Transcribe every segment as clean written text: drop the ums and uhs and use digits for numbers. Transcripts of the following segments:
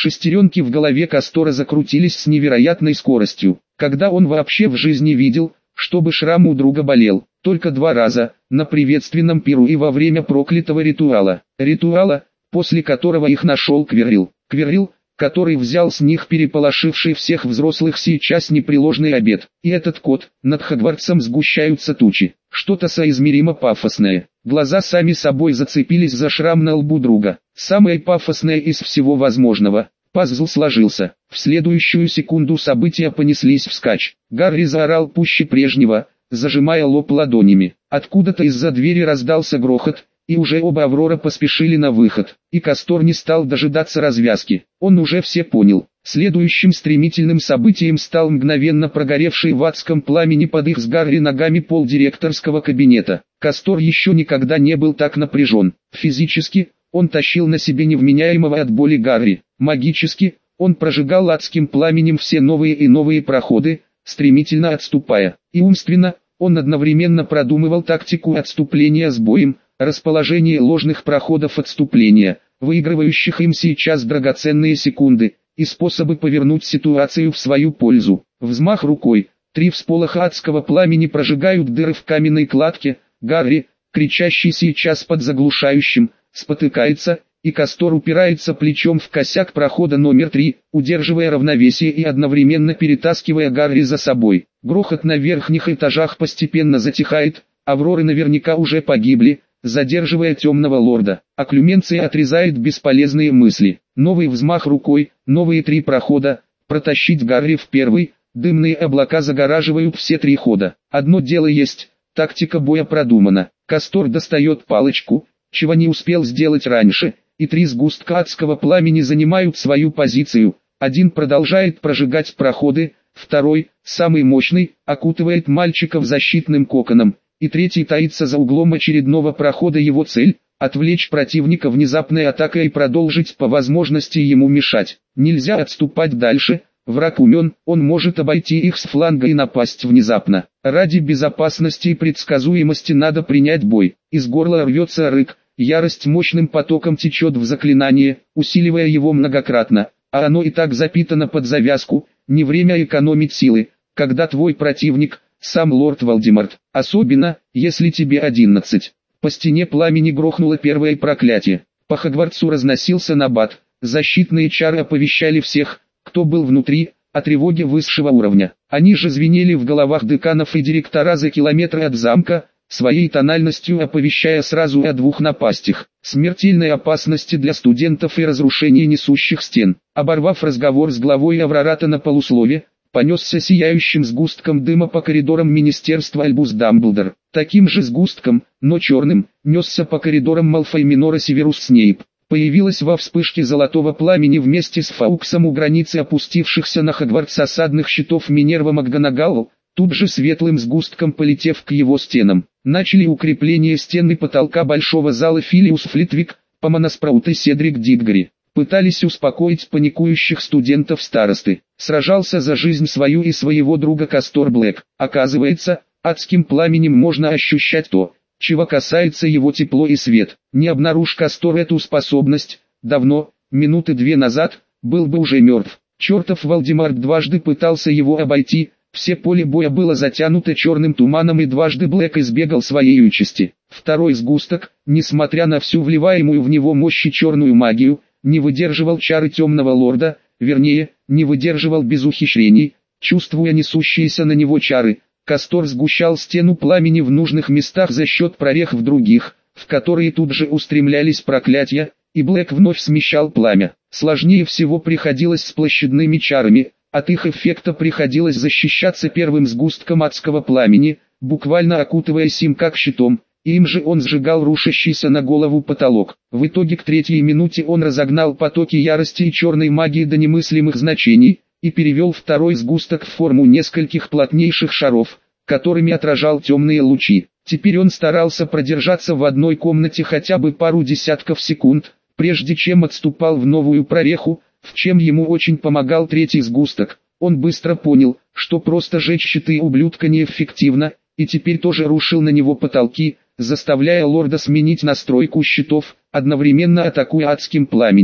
Шестеренки в голове Кастора закрутились с невероятной скоростью. Когда он вообще в жизни видел, чтобы шрам у друга болел? Только 2 раза, на приветственном пиру и во время проклятого ритуала. Ритуала, после которого их нашел Квиррилл. Квиррилл, который взял с них переполошивший всех взрослых сейчас непреложный обет. И этот кот, над Хогвартсом сгущаются тучи. Что-то соизмеримо пафосное. Глаза сами собой зацепились за шрам на лбу друга. Самое пафосное из всего возможного. Пазл сложился. В следующую секунду события понеслись вскачь. Гарри заорал пуще прежнего, зажимая лоб ладонями. Откуда-то из-за двери раздался грохот, и уже оба Аврора поспешили на выход. И Кастор не стал дожидаться развязки. Он уже все понял. Следующим стремительным событием стал мгновенно прогоревший в адском пламени под их с Гарри ногами пол директорского кабинета. Кастор еще никогда не был так напряжен. Физически, он тащил на себе невменяемого от боли Гарри. Магически, он прожигал адским пламенем все новые и новые проходы, стремительно отступая. И умственно, он одновременно продумывал тактику отступления с боем, расположение ложных проходов отступления, выигрывающих им сейчас драгоценные секунды, и способы повернуть ситуацию в свою пользу. Взмах рукой, 3 всполоха адского пламени прожигают дыры в каменной кладке. Гарри, кричащий сейчас под заглушающим, спотыкается, и Кастор упирается плечом в косяк прохода номер 3, удерживая равновесие и одновременно перетаскивая Гарри за собой. Грохот на верхних этажах постепенно затихает, Авроры наверняка уже погибли, задерживая темного лорда. Окклюменция отрезает бесполезные мысли. Новый взмах рукой, новые 3 прохода, протащить Гарри в первый, дымные облака загораживают все 3 хода. Одно дело есть, тактика боя продумана. Кастор достает палочку, чего не успел сделать раньше, и 3 сгустка адского пламени занимают свою позицию. Один продолжает прожигать проходы, второй, самый мощный, окутывает мальчиков защитным коконом, и третий таится за углом очередного прохода. Его цель – отвлечь противника внезапной атакой и продолжить по возможности ему мешать. Нельзя отступать дальше, враг умен, он может обойти их с фланга и напасть внезапно. Ради безопасности и предсказуемости надо принять бой. Из горла рвется рык, ярость мощным потоком течет в заклинание, усиливая его многократно, а оно и так запитано под завязку. Не время экономить силы, когда твой противник – сам лорд Волдеморт, особенно, если тебе 11. По стене пламени грохнуло первое проклятие. По Хогвартсу разносился набат, защитные чары оповещали всех, кто был внутри, о тревоге высшего уровня. Они же звенели в головах деканов и директора за километры от замка, своей тональностью оповещая сразу о 2 напастях, смертельной опасности для студентов и разрушении несущих стен. Оборвав разговор с главой Аврората на полуслове, понесся сияющим сгустком дыма по коридорам министерства Альбус Дамблдор. Таким же сгустком, но черным, несся по коридорам Малфой Минора Северус Снейп. Появилась во вспышке золотого пламени вместе с Фауксом у границы опустившихся на Хогвартс осадных щитов Минерва МакГонагал, тут же светлым сгустком полетев к его стенам. Начали укрепление стен и потолка большого зала Филиус Флитвик, Помоноспраут и Седрик Диггори. Пытались успокоить паникующих студентов старосты. Сражался за жизнь свою и своего друга Кастор Блэк. Оказывается, адским пламенем можно ощущать то, чего касается его тепло и свет. Не обнаружь Кастор эту способность, давно, минуты 2 назад, был бы уже мертв. Чертов Волдеморт дважды пытался его обойти, все поле боя было затянуто черным туманом и дважды Блэк избегал своей участи. Второй сгусток, несмотря на всю вливаемую в него мощь и черную магию, не выдерживал чары темного лорда, вернее, не выдерживал без ухищрений, чувствуя несущиеся на него чары. Кастор сгущал стену пламени в нужных местах за счет прорех в других, в которые тут же устремлялись проклятия, и Блэк вновь смещал пламя. Сложнее всего приходилось с площадными чарами, от их эффекта приходилось защищаться первым сгустком адского пламени, буквально окутываясь им как щитом. Им же он сжигал рушащийся на голову потолок. В итоге к 3-й минуте он разогнал потоки ярости и черной магии до немыслимых значений, и перевел второй сгусток в форму нескольких плотнейших шаров, которыми отражал темные лучи. Теперь он старался продержаться в одной комнате хотя бы пару десятков секунд, прежде чем отступал в новую прореху, в чем ему очень помогал 3-й сгусток. Он быстро понял, что просто жечь щиты ублюдка неэффективно, и теперь тоже рушил на него потолки, заставляя лорда сменить настройку щитов, одновременно атакуя адским пламенем.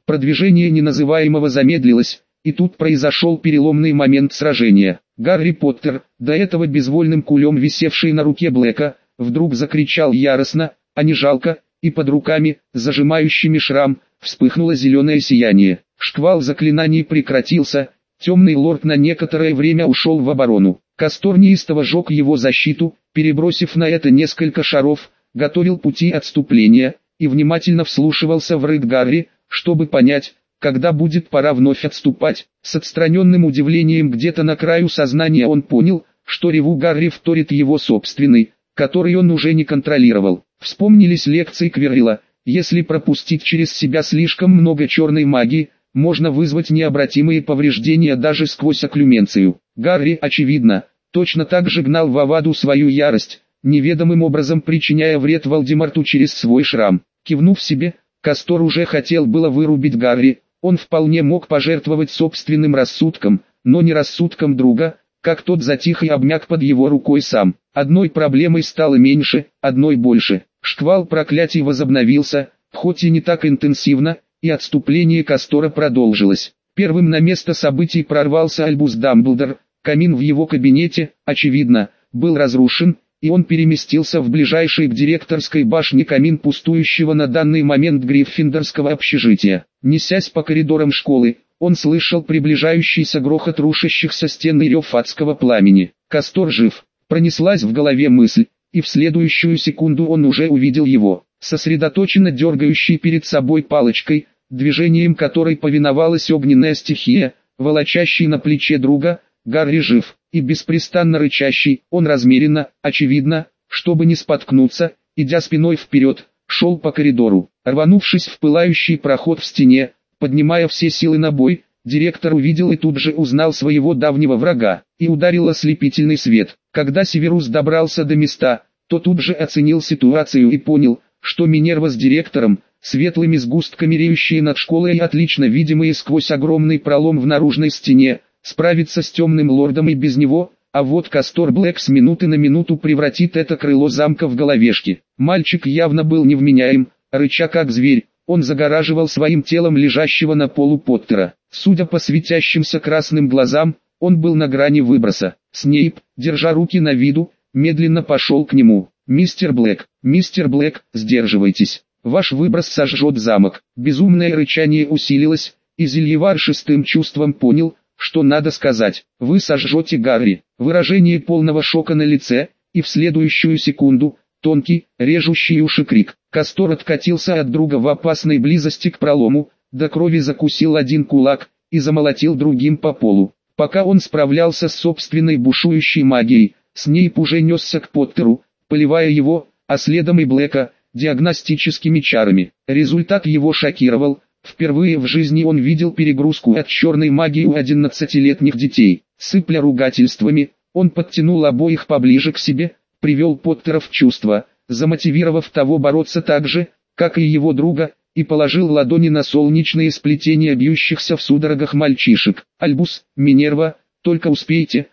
Продвижение неназываемого замедлилось, и тут произошел переломный момент сражения. Гарри Поттер, до этого безвольным кулем висевший на руке Блэка, вдруг закричал яростно, а не жалко, и под руками, зажимающими шрам, вспыхнуло зеленое сияние. Шквал заклинаний прекратился, темный лорд на некоторое время ушел в оборону. Кастор неистово жег его защиту, перебросив на это несколько шаров, готовил пути отступления, и внимательно вслушивался в рык Гарри, чтобы понять, когда будет пора вновь отступать. С отстраненным удивлением где-то на краю сознания он понял, что реву Гарри вторит его собственный, который он уже не контролировал. Вспомнились лекции Квиррелла: если пропустить через себя слишком много черной магии, можно вызвать необратимые повреждения даже сквозь окклюменцию. Гарри, очевидно, точно так же гнал в Аваду свою ярость, неведомым образом причиняя вред Волдеморту через свой шрам. Кивнув себе, Кастор уже хотел было вырубить Гарри. Он вполне мог пожертвовать собственным рассудком, но не рассудком друга, как тот затих и обмяк под его рукой сам. Одной проблемой стало меньше, одной больше. Шквал проклятий возобновился, хоть и не так интенсивно, и отступление Кастора продолжилось. Первым на место событий прорвался Альбус Дамблдор. Камин в его кабинете, очевидно, был разрушен, и он переместился в ближайший к директорской башне камин пустующего на данный момент Гриффиндорского общежития. Несясь по коридорам школы, он слышал приближающийся грохот рушащихся стен и рев адского пламени. Кастор жив, пронеслась в голове мысль, и в следующую секунду он уже увидел его, сосредоточенно дергающий перед собой палочкой, движением которой повиновалась огненная стихия, волочащий на плече друга. Гарри жив, и беспрестанно рычащий, он размеренно, очевидно, чтобы не споткнуться, идя спиной вперед, шел по коридору. Рванувшись в пылающий проход в стене, поднимая все силы на бой, директор увидел и тут же узнал своего давнего врага, и ударил ослепительный свет. Когда Северус добрался до места, то тут же оценил ситуацию и понял, что Минерва с директором, светлыми сгустками реющие над школой и отлично видимые сквозь огромный пролом в наружной стене, справиться с темным лордом и без него, а вот Кастор Блэк с минуты на минуту превратит это крыло замка в головешки. Мальчик явно был невменяем, рыча как зверь, он загораживал своим телом лежащего на полу Поттера. Судя по светящимся красным глазам, он был на грани выброса. Снейп, держа руки на виду, медленно пошел к нему. Мистер Блэк, сдерживайтесь, ваш выброс сожжет замок». Безумное рычание усилилось, и Зельевар шестым чувством понял, что надо сказать. «Вы сожжете Гарри». Выражение полного шока на лице, и в следующую секунду, тонкий, режущий уши крик. Кастор откатился от друга в опасной близости к пролому, до крови закусил один кулак, и замолотил другим по полу. Пока он справлялся с собственной бушующей магией, Снейп уже несся к Поттеру, поливая его, а следом и Блэка, диагностическими чарами. Результат его шокировал. Впервые в жизни он видел перегрузку от черной магии у 11-летних детей. Сыпля ругательствами, он подтянул обоих поближе к себе, привел Поттера в чувство, замотивировав того бороться так же, как и его друга, и положил ладони на солнечные сплетения бьющихся в судорогах мальчишек. «Альбус, Минерва, только успейте,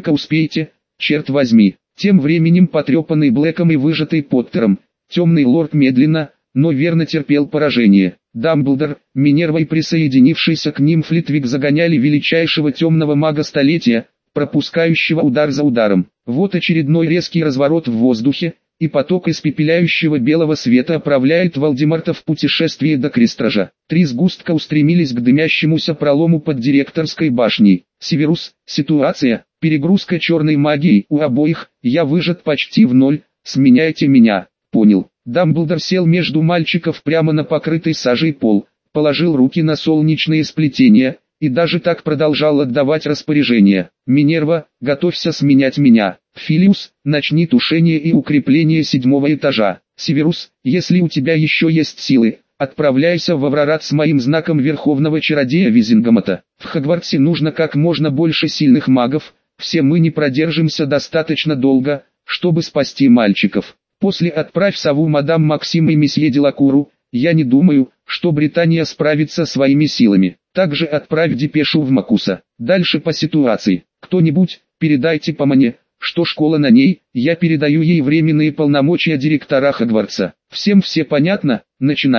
черт возьми». Тем временем потрепанный Блэком и выжатый Поттером, темный лорд медленно, но верно терпел поражение. Дамблдор, Минерва и присоединившийся к ним Флитвик загоняли величайшего темного мага столетия, пропускающего удар за ударом. Вот очередной резкий разворот в воздухе, и поток испепеляющего белого света отправляет Волдеморта в путешествие до Крестража. Три сгустка устремились к дымящемуся пролому под директорской башней. «Северус, ситуация, перегрузка черной магией у обоих, я выжат почти в ноль, сменяйте меня». «Понял». Дамблдор сел между мальчиков прямо на покрытый сажей пол, положил руки на солнечные сплетения, и даже так продолжал отдавать распоряжения. «Минерва, готовься сменять меня. Филиус, начни тушение и укрепление 7-го этажа. Северус, если у тебя еще есть силы, отправляйся в Аврорат с моим знаком Верховного Чародея Визингомота. В Хогвартсе нужно как можно больше сильных магов, все мы не продержимся достаточно долго, чтобы спасти мальчиков. После отправь сову мадам Максим и месье Делакуру, я не думаю, что Британия справится своими силами. Также отправь депешу в Макуса. Дальше по ситуации. Кто-нибудь, передайте по мне, что школа на ней, я передаю ей временные полномочия директора Хогвартса. Всем все понятно? Начинаем».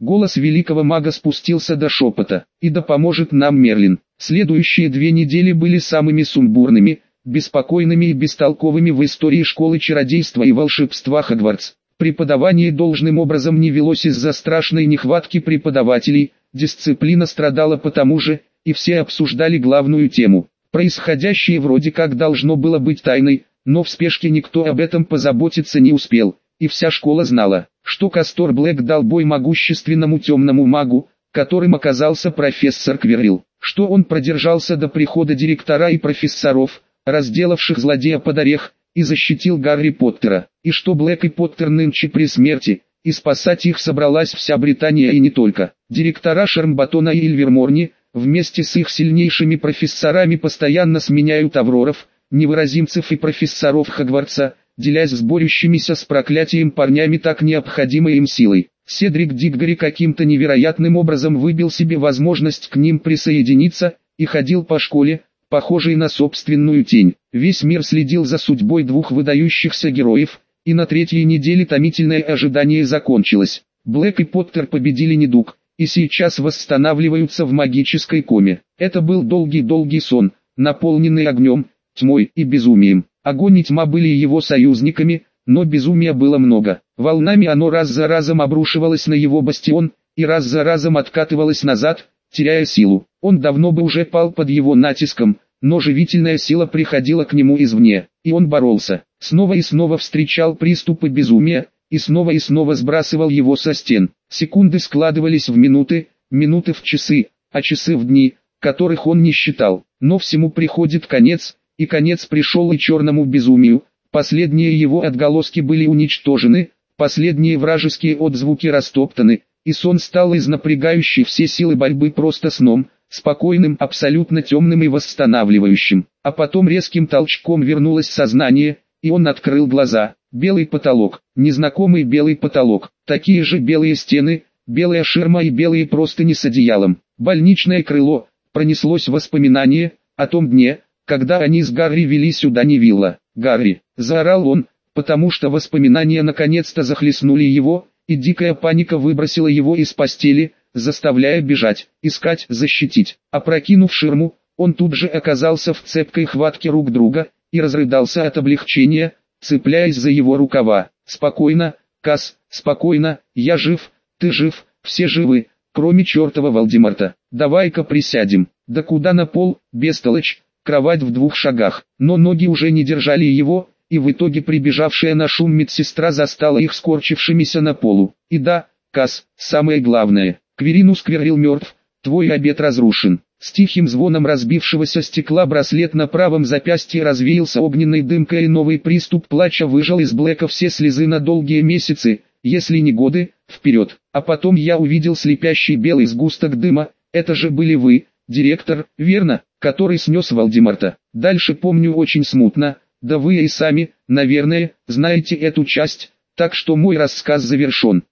Голос великого мага спустился до шепота. «И да поможет нам Мерлин». Следующие 2 недели были самыми сумбурными, беспокойными и бестолковыми в истории школы чародейства и волшебства Хогвартс. Преподавание должным образом не велось из-за страшной нехватки преподавателей, дисциплина страдала потому же, и все обсуждали главную тему. Происходящее вроде как должно было быть тайной, но в спешке никто об этом позаботиться не успел, и вся школа знала, что Кастор Блэк дал бой могущественному темному магу, которым оказался профессор Квиррилл, что он продержался до прихода директора и профессоров, разделавших злодея под орех, и защитил Гарри Поттера, и что Блэк и Поттер нынче при смерти, и спасать их собралась вся Британия и не только. Директора Шармбатона и Ильверморни, вместе с их сильнейшими профессорами постоянно сменяют авроров, невыразимцев и профессоров Хогвартса, делясь с борющимися с проклятием парнями так необходимой им силой. Седрик Диггори каким-то невероятным образом выбил себе возможность к ним присоединиться, и ходил по школе, похожий на собственную тень. Весь мир следил за судьбой 2 выдающихся героев, и на 3-й неделе томительное ожидание закончилось. Блэк и Поттер победили недуг, и сейчас восстанавливаются в магической коме. Это был долгий-долгий сон, наполненный огнем, тьмой и безумием. Огонь и тьма были его союзниками, но безумия было много. Волнами оно раз за разом обрушивалось на его бастион, и раз за разом откатывалось назад, теряя силу. Он давно бы уже пал под его натиском, но живительная сила приходила к нему извне, и он боролся. Снова и снова встречал приступы безумия, и снова сбрасывал его со стен. Секунды складывались в минуты, минуты в часы, а часы в дни, которых он не считал. Но всему приходит конец, и конец пришел и черному безумию. Последние его отголоски были уничтожены, последние вражеские отзвуки растоптаны, и сон стал из напрягающей все силы борьбы просто сном, спокойным, абсолютно темным и восстанавливающим. А потом резким толчком вернулось сознание, и он открыл глаза. Белый потолок, незнакомый белый потолок, такие же белые стены, белая ширма и белые простыни с одеялом. Больничное крыло, пронеслось воспоминание о том дне, когда они с Гарри вели сюда Невилла. «Гарри!» – заорал он, потому что воспоминания наконец-то захлестнули его, и дикая паника выбросила его из постели, заставляя бежать, искать, защитить. Опрокинув ширму, он тут же оказался в цепкой хватке рук друга, и разрыдался от облегчения, цепляясь за его рукава. «Спокойно, Кас, спокойно, я жив, ты жив, все живы, кроме чертова Волдеморта. Давай-ка присядем». Да куда на пол, бестолочь, кровать в 2 шагах. Но ноги уже не держали его, и в итоге прибежавшая на шум медсестра застала их скорчившимися на полу. «И да, Кас, самое главное, Квиринус Квиррилл мертв, твой обет разрушен». С тихим звоном разбившегося стекла браслет на правом запястье развеялся огненной дымкой, и новый приступ плача выжал из Блэка все слезы на долгие месяцы, если не годы, вперед. А потом я увидел слепящий белый сгусток дыма. Это же были вы, директор, верно, который снес Волдеморта. Дальше помню очень смутно, да вы и сами, наверное, знаете эту часть, так что мой рассказ завершен.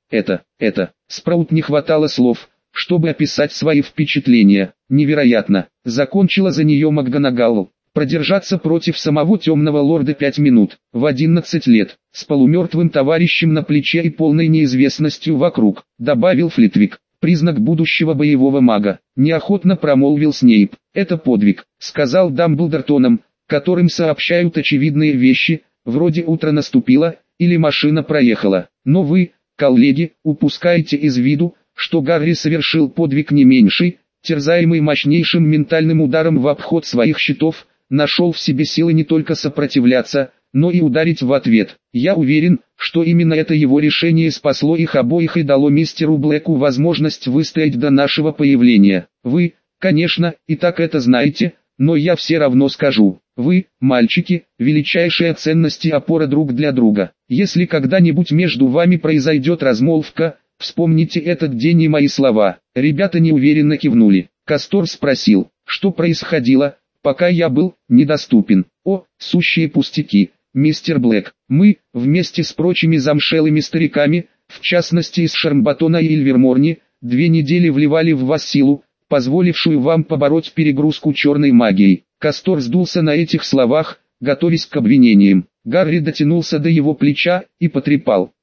Спраут не хватало слов, чтобы описать свои впечатления. Невероятно, закончила за нее МакГонагал. Продержаться против самого темного лорда 5 минут, в 11 лет, с полумертвым товарищем на плече и полной неизвестностью вокруг, добавил Флитвик. Признак будущего боевого мага, неохотно промолвил Снейп. Это подвиг, сказал Дамблдор тоном, которым сообщают очевидные вещи, вроде утро наступило, или машина проехала. Но вы, коллеги, упускаете из виду, что Гарри совершил подвиг не меньший, терзаемый мощнейшим ментальным ударом в обход своих щитов, нашел в себе силы не только сопротивляться, но и ударить в ответ. Я уверен, что именно это его решение спасло их обоих и дало мистеру Блэку возможность выстоять до нашего появления. Вы, конечно, и так это знаете, но я все равно скажу. Вы, мальчики, величайшая ценность и опора друг для друга. Если когда-нибудь между вами произойдет размолвка, вспомните этот день и мои слова. Ребята неуверенно кивнули. Кастор спросил, что происходило, пока я был недоступен. О, сущие пустяки, мистер Блэк. Мы, вместе с прочими замшелыми стариками, в частности из Шармбатона и Ильверморни, 2 недели вливали в вас силу, позволившую вам побороть перегрузку черной магией. Кастор сдулся на этих словах, готовясь к обвинениям. Гарри дотянулся до его плеча и потрепал.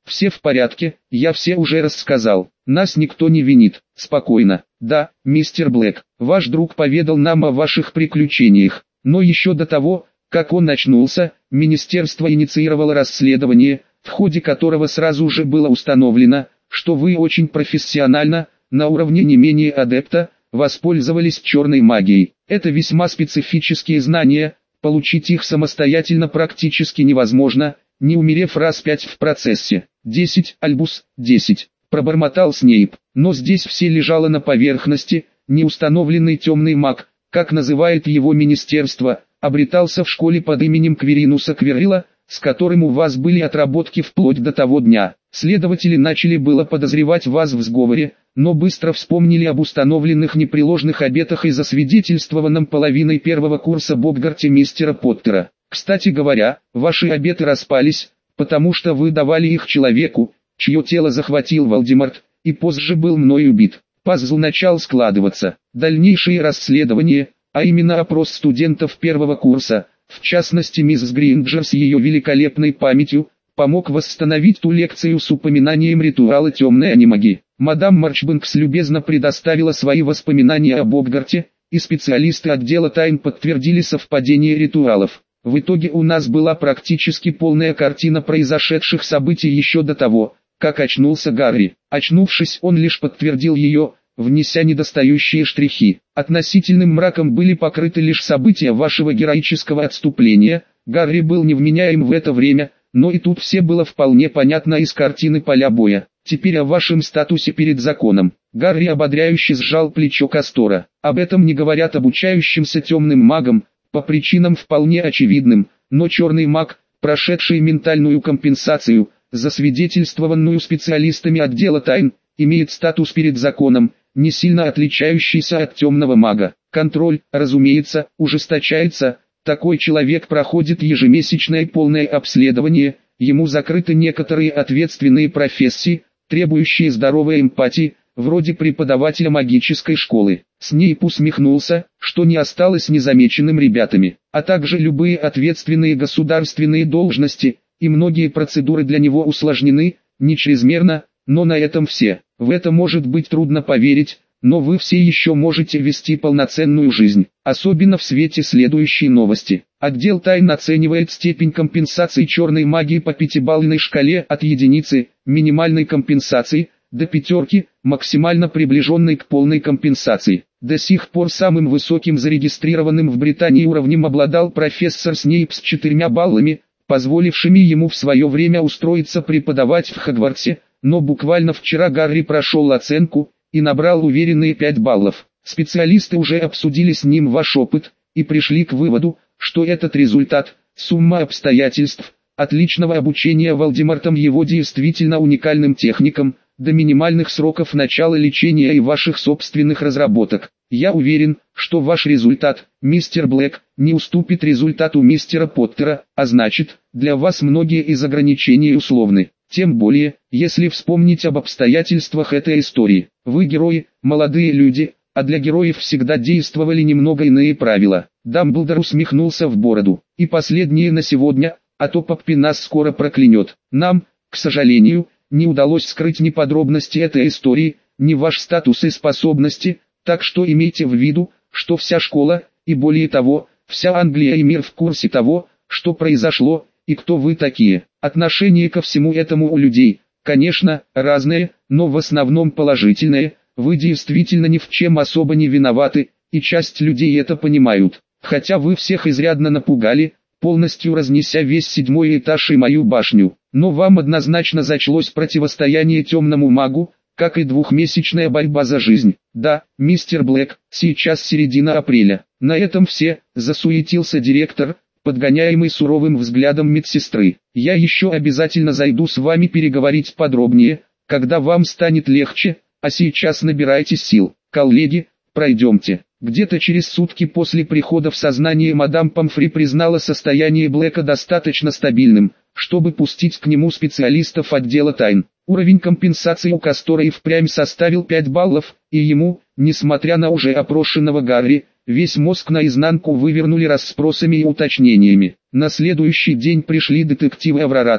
Все в порядке, я все уже рассказал. Нас никто не винит. Спокойно. Да, мистер Блэк, ваш друг поведал нам о ваших приключениях. Но еще до того, как он очнулся, министерство инициировало расследование, в ходе которого сразу же было установлено, что вы очень профессионально, на уровне не менее адепта, воспользовались черной магией. Это весьма специфические знания, получить их самостоятельно практически невозможно, не умерев раз 5 в процессе. 10, Альбус, 10, пробормотал Снейп. Но здесь все лежало на поверхности, неустановленный темный маг, как называет его министерство, обретался в школе под именем Кверинуса Кверила, с которым у вас были отработки вплоть до того дня. Следователи начали было подозревать вас в сговоре, но быстро вспомнили об установленных непреложных обетах и засвидетельствованном половиной первого курса Боггарте мистера Поттера. Кстати говоря, ваши обеты распались, потому что вы давали их человеку, чье тело захватил Волдеморт, и позже был мной убит. Пазл начал складываться. Дальнейшие расследования, а именно опрос студентов первого курса, в частности мисс Гринджер с ее великолепной памятью, помог восстановить ту лекцию с упоминанием ритуала темной анимаги. Мадам Марчбанкс любезно предоставила свои воспоминания о Боггарте, и специалисты отдела тайн подтвердили совпадение ритуалов. В итоге у нас была практически полная картина произошедших событий еще до того, как очнулся Гарри. Очнувшись, он лишь подтвердил ее, внеся недостающие штрихи. Относительным мраком были покрыты лишь события вашего героического отступления. Гарри был невменяем в это время, но и тут все было вполне понятно из картины поля боя. Теперь о вашем статусе перед законом. Гарри ободряюще сжал плечо Кастора. Об этом не говорят обучающимся темным магам, по причинам вполне очевидным, но черный маг, прошедший ментальную компенсацию, засвидетельствованную специалистами отдела тайн, имеет статус перед законом, не сильно отличающийся от темного мага. Контроль, разумеется, ужесточается, такой человек проходит ежемесячное полное обследование, ему закрыты некоторые ответственные профессии, требующие здоровой эмпатии, вроде преподавателя магической школы. Снейп усмехнулся, что не осталось незамеченным ребятами, а также любые ответственные государственные должности, и многие процедуры для него усложнены, не чрезмерно, но на этом все. В это может быть трудно поверить, но вы все еще можете вести полноценную жизнь, особенно в свете следующей новости. Отдел тайн оценивает степень компенсации черной магии по пятибалльной шкале от единицы, минимальной компенсации, до пятерки, максимально приближенной к полной компенсации. До сих пор самым высоким зарегистрированным в Британии уровнем обладал профессор Снейп с 4 баллами, позволившими ему в свое время устроиться преподавать в Хогвартсе, но буквально вчера Гарри прошел оценку и набрал уверенные 5 баллов. Специалисты уже обсудили с ним ваш опыт и пришли к выводу, что этот результат – сумма обстоятельств, отличного обучения Волдемортом его действительно уникальным техникам, до минимальных сроков начала лечения и ваших собственных разработок. Я уверен, что ваш результат, мистер Блэк, не уступит результату мистера Поттера, а значит, для вас многие из ограничений условны. Тем более, если вспомнить об обстоятельствах этой истории. Вы герои, молодые люди, а для героев всегда действовали немного иные правила. Дамблдор усмехнулся в бороду. И последнее на сегодня, а то Поппи нас скоро проклянет. Нам, к сожалению, не удалось скрыть ни подробности этой истории, ни ваш статус и способности, так что имейте в виду, что вся школа, и более того, вся Англия и мир в курсе того, что произошло, и кто вы такие. Отношение ко всему этому у людей, конечно, разное, но в основном положительное. Вы действительно ни в чем особо не виноваты, и часть людей это понимают. Хотя вы всех изрядно напугали, полностью разнеся весь 7-й этаж и мою башню. Но вам однозначно зачлось противостояние темному магу, как и двухмесячная борьба за жизнь. Да, мистер Блэк, сейчас середина апреля. На этом все, засуетился директор, подгоняемый суровым взглядом медсестры. Я еще обязательно зайду с вами переговорить подробнее, когда вам станет легче, а сейчас набирайтесь сил. Коллеги, пройдемте. Где-то через сутки после прихода в сознание мадам Помфри признала состояние Блэка достаточно стабильным, чтобы пустить к нему специалистов отдела тайн. Уровень компенсации у Кастора и впрямь составил 5 баллов, и ему, несмотря на уже опрошенного Гарри, весь мозг наизнанку вывернули расспросами и уточнениями. На следующий день пришли детективы Аврората,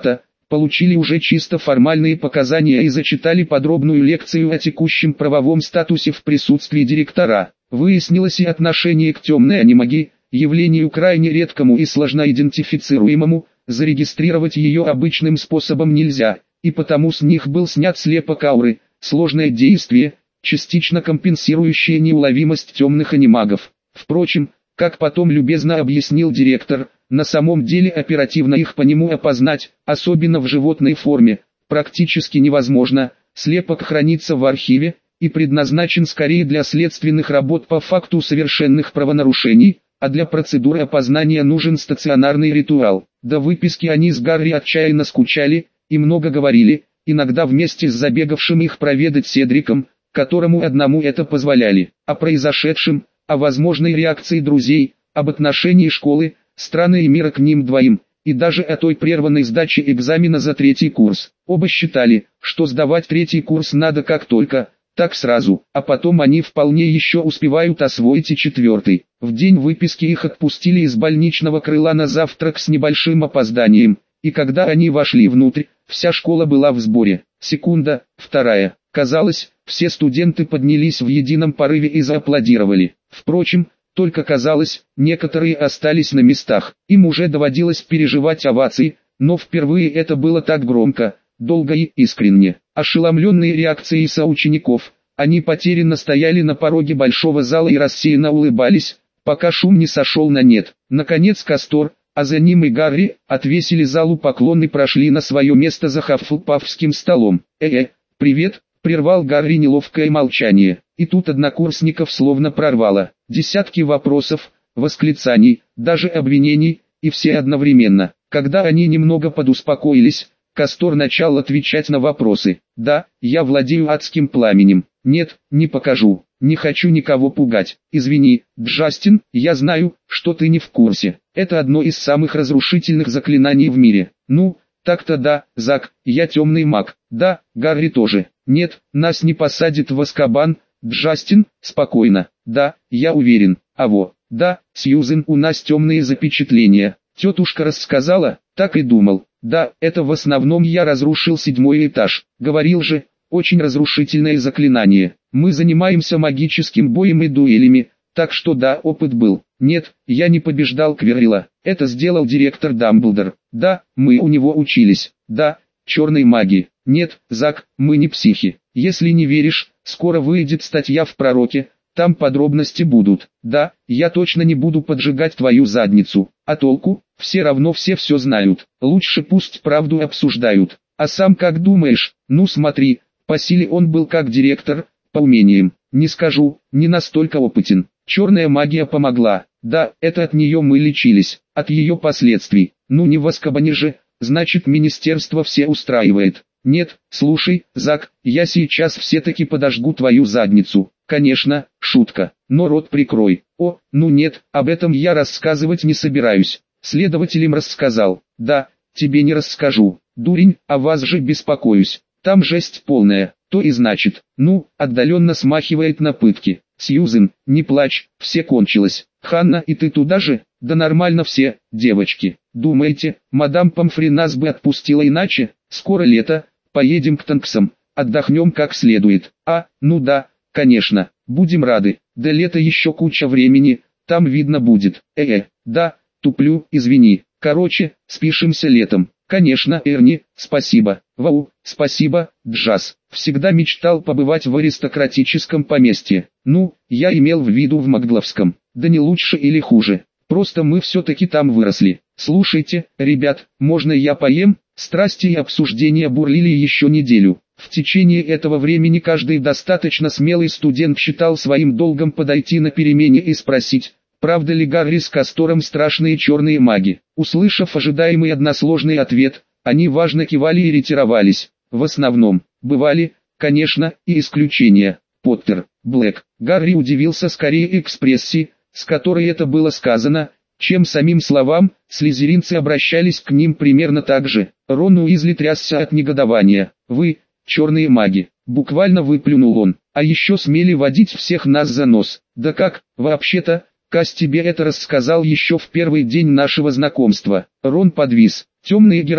получили уже чисто формальные показания и зачитали подробную лекцию о текущем правовом статусе в присутствии директора. Выяснилось и отношение к темной анимагии, явлению крайне редкому и сложно идентифицируемому, зарегистрировать ее обычным способом нельзя, и потому с них был снят слепок ауры, сложное действие, частично компенсирующее неуловимость темных анимагов. Впрочем, как потом любезно объяснил директор, на самом деле оперативно их по нему опознать, особенно в животной форме, практически невозможно. Слепок хранится в архиве и предназначен скорее для следственных работ по факту совершенных правонарушений, а для процедуры опознания нужен стационарный ритуал. До выписки они с Гарри отчаянно скучали и много говорили, иногда вместе с забегавшим их проведать Седриком, которому одному это позволяли, о произошедшем, о возможной реакции друзей, об отношении школы, страны и мира к ним двоим, и даже о той прерванной сдаче экзамена за 3-й курс. Оба считали, что сдавать 3-й курс надо как только, так сразу, а потом они вполне еще успевают освоить и 4-й. В день выписки их отпустили из больничного крыла на завтрак с небольшим опозданием, и когда они вошли внутрь, вся школа была в сборе. Секунда, вторая. Казалось, все студенты поднялись в едином порыве и зааплодировали. Впрочем, только казалось, некоторые остались на местах. Им уже доводилось переживать овации, но впервые это было так громко, долго и искренне. Ошеломленные реакцией соучеников, они потерянно стояли на пороге большого зала и рассеянно улыбались, пока шум не сошел на нет. Наконец Кастор, а за ним и Гарри, отвесили залу поклон и прошли на свое место за хаффлпафским столом. Привет!» — прервал Гарри неловкое молчание. И тут однокурсников словно прорвало. Десятки вопросов, восклицаний, даже обвинений, и все одновременно. Когда они немного подуспокоились, Кастор начал отвечать на вопросы. «Да, я владею адским пламенем. Нет, не покажу. Не хочу никого пугать. Извини, Джастин, я знаю, что ты не в курсе. Это одно из самых разрушительных заклинаний в мире. Ну, так-то да, Зак, я темный маг. Да, Гарри тоже. Нет, нас не посадят в Азкабан. Джастин, спокойно. Да, я уверен. Да, Сьюзен, у нас темные запечатления. Тетушка рассказала, так и думал. Да, это в основном я разрушил 7-й этаж. Говорил же, очень разрушительное заклинание. Мы занимаемся магическим боем и дуэлями, так что да, опыт был. Нет, я не побеждал Квиррелла. Это сделал директор Дамблдор. Да, мы у него учились. Да, черной магии. Нет, Зак, мы не психи. Если не веришь, скоро выйдет статья в Пророке, там подробности будут. Да, я точно не буду поджигать твою задницу. А толку? Все равно все знают. Лучше пусть правду обсуждают. А сам как думаешь? Ну смотри, по силе он был как директор, по умениям, не скажу, не настолько опытен. Черная магия помогла. Да, это от нее мы лечились, от ее последствий. Ну не в Азкабане же, значит министерство все устраивает. Нет, слушай, Зак, я сейчас все-таки подожгу твою задницу. Конечно, шутка, но рот прикрой. О, ну нет, об этом я рассказывать не собираюсь. Следователям рассказал. Да, тебе не расскажу. Дурень, о вас же беспокоюсь. Там жесть полная. То и значит, ну, отдаленно смахивает на пытки. Сьюзен, не плачь, все кончилось. Ханна, и ты туда же? Да нормально все, девочки. Думаете, мадам Помфри нас бы отпустила иначе? Скоро лето, поедем к Танксам, отдохнем как следует. Ну да, конечно, будем рады. До лета еще куча времени, там видно будет. Да, туплю, извини. Короче, спишемся летом. Конечно, Эрни, спасибо. Вау, спасибо, Джаз. Всегда мечтал побывать в аристократическом поместье. Ну, я имел в виду в Макгловском. Да не лучше или хуже. Просто мы все-таки там выросли. Слушайте, ребят, можно я поем? Страсти и обсуждения бурлили еще неделю. В течение этого времени каждый достаточно смелый студент считал своим долгом подойти на перемене и спросить, правда ли Гарри с Кастором страшные черные маги. Услышав ожидаемый односложный ответ, они важно кивали и ретировались. В основном, бывали, конечно, и исключения. Поттер, Блэк. Гарри удивился скорее экспрессии, с которой это было сказано, чем самим словам. Слизеринцы обращались к ним примерно так же. Рон Уизли трясся от негодования. «Вы, черные маги!» — буквально выплюнул он. «А еще смели водить всех нас за нос. Да как, вообще-то, Кас тебе это рассказал еще в первый день нашего знакомства». Рон подвис. «Темные герои,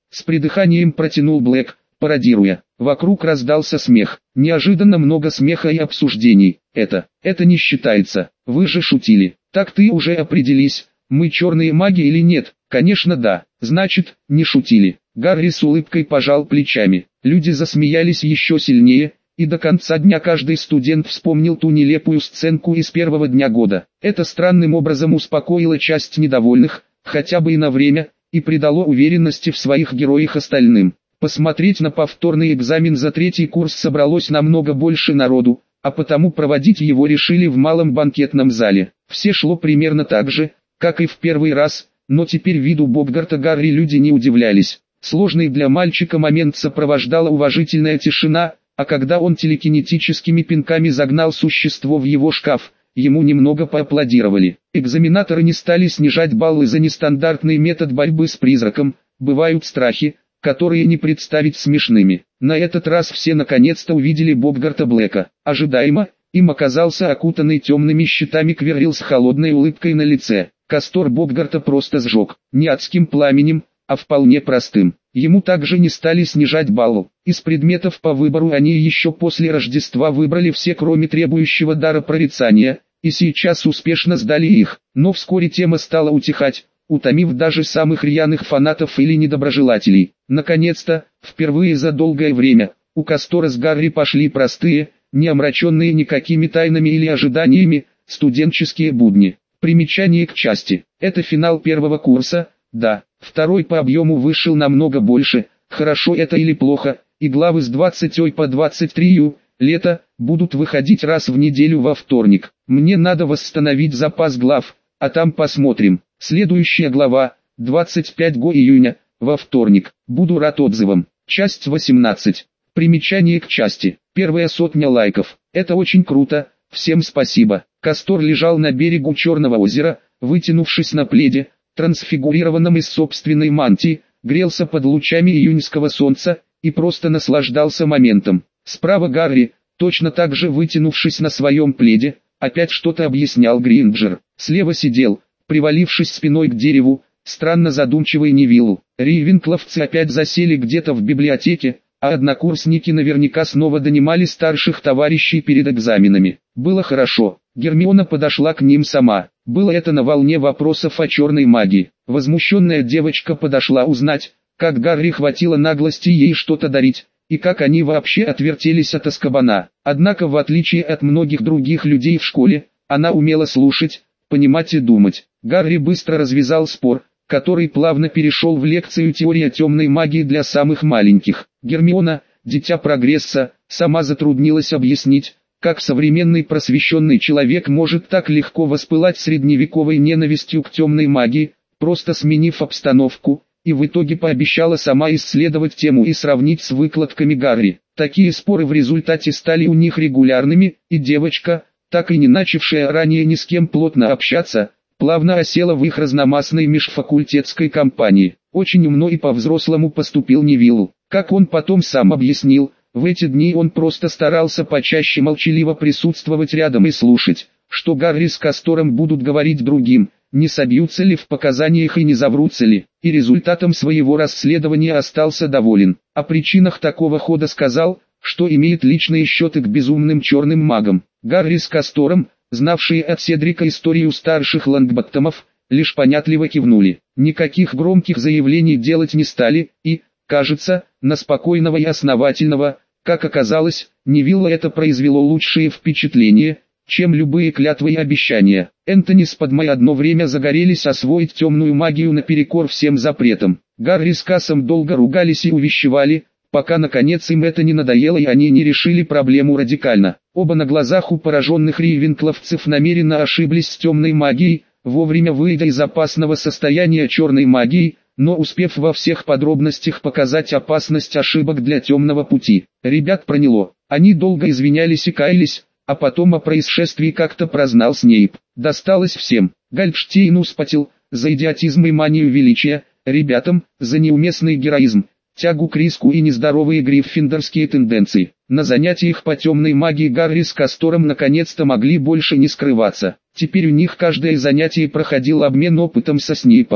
С придыханием протянул Блэк, пародируя. Вокруг раздался смех. Неожиданно много смеха и обсуждений. Это не считается. Вы же шутили. Так ты уже определись, мы черные маги или нет? Конечно да. Значит, не шутили. Гарри с улыбкой пожал плечами. Люди засмеялись еще сильнее, и до конца дня каждый студент вспомнил ту нелепую сценку из первого дня года. Это странным образом успокоило часть недовольных, хотя бы и на время, и придало уверенности в своих героях остальным. Посмотреть на повторный экзамен за третий курс собралось намного больше народу, а потому проводить его решили в малом банкетном зале. Все шло примерно так же, как и в первый раз, но теперь виду Боггарта Гарри люди не удивлялись. Сложный для мальчика момент сопровождала уважительная тишина, а когда он телекинетическими пинками загнал существо в его шкаф, ему немного поаплодировали. Экзаменаторы не стали снижать баллы за нестандартный метод борьбы с призраком. Бывают страхи, которые не представить смешными. На этот раз все наконец-то увидели Боггарта Блэка. Ожидаемо, им оказался окутанный темными щитами Квиррилл с холодной улыбкой на лице. Костер Боггарта просто сжег, не адским пламенем, а вполне простым. Ему также не стали снижать баллы. Из предметов по выбору они еще после Рождества выбрали все, кроме требующего дара прорицания, и сейчас успешно сдали их. Но вскоре тема стала утихать, утомив даже самых рьяных фанатов или недоброжелателей. Наконец-то, впервые за долгое время, у Кастора с Гарри пошли простые, не омраченные никакими тайнами или ожиданиями, студенческие будни. Примечание к части. Это финал первого курса, да. Второй по объему вышел намного больше, хорошо это или плохо, и главы с 20 по 23 лета будут выходить раз в неделю во вторник. Мне надо восстановить запас глав, а там посмотрим. Следующая глава, 25 июня, во вторник. Буду рад отзывам. Часть 18. Примечание к части. Первая 100 лайков. Это очень круто, всем спасибо. Кастор лежал на берегу Черного озера, вытянувшись на пледе, трансфигурированном из собственной мантии, грелся под лучами июньского солнца и просто наслаждался моментом. Справа Гарри, точно так же вытянувшись на своем пледе, опять что-то объяснял Гринджер. Слева сидел, привалившись спиной к дереву, странно задумчивый Невилл. Рейвенкловцы опять засели где-то в библиотеке, а однокурсники наверняка снова донимали старших товарищей перед экзаменами. Было хорошо. Гермиона подошла к ним сама. Было это на волне вопросов о черной магии. Возмущенная девочка подошла узнать, как Гарри хватило наглости ей что-то дарить, и как они вообще отвертелись от Азкабана. Однако в отличие от многих других людей в школе, она умела слушать, понимать и думать. Гарри быстро развязал спор, который плавно перешел в лекцию «Теория темной магии для самых маленьких». Гермиона, дитя прогресса, сама затруднилась объяснить, как современный просвещенный человек может так легко воспылать средневековой ненавистью к темной магии, просто сменив обстановку, и в итоге пообещала сама исследовать тему и сравнить с выкладками Гарри. Такие споры в результате стали у них регулярными, и девочка, так и не начавшая ранее ни с кем плотно общаться, плавно осела в их разномастной межфакультетской компании. Очень умно и по-взрослому поступил Невилл. Как он потом сам объяснил, в эти дни он просто старался почаще молчаливо присутствовать рядом и слушать, что Гарри с Кастором будут говорить другим, не собьются ли в показаниях и не заврутся ли, и результатом своего расследования остался доволен. О причинах такого хода сказал, что имеет личные счеты к безумным черным магам. Гарри с Кастором, знавшие от Седрика историю старших Лонгботтомов, лишь понятливо кивнули. Никаких громких заявлений делать не стали, и, кажется, на спокойного и основательного, как оказалось, Невилла это произвело лучшее впечатление, чем любые клятвы и обещания. Энтони с Падмой одно время загорелись освоить темную магию наперекор всем запретам. Гарри с Кассом долго ругались и увещевали, пока наконец им это не надоело и они не решили проблему радикально. Оба на глазах у пораженных рейвенкловцев намеренно ошиблись с темной магией, вовремя выйдя из опасного состояния черной магии, но успев во всех подробностях показать опасность ошибок для темного пути. Ребят проняло. Они долго извинялись и каялись, а потом о происшествии как-то прознал Снейп. Досталось всем. Гальпштейну спотел за идиотизм и манию величия, ребятам за неуместный героизм, тягу к риску и нездоровые гриффиндорские тенденции. На занятиях по темной магии Гарри с Кастором наконец-то могли больше не скрываться. Теперь у них каждое занятие проходил обмен опытом со Снейпом.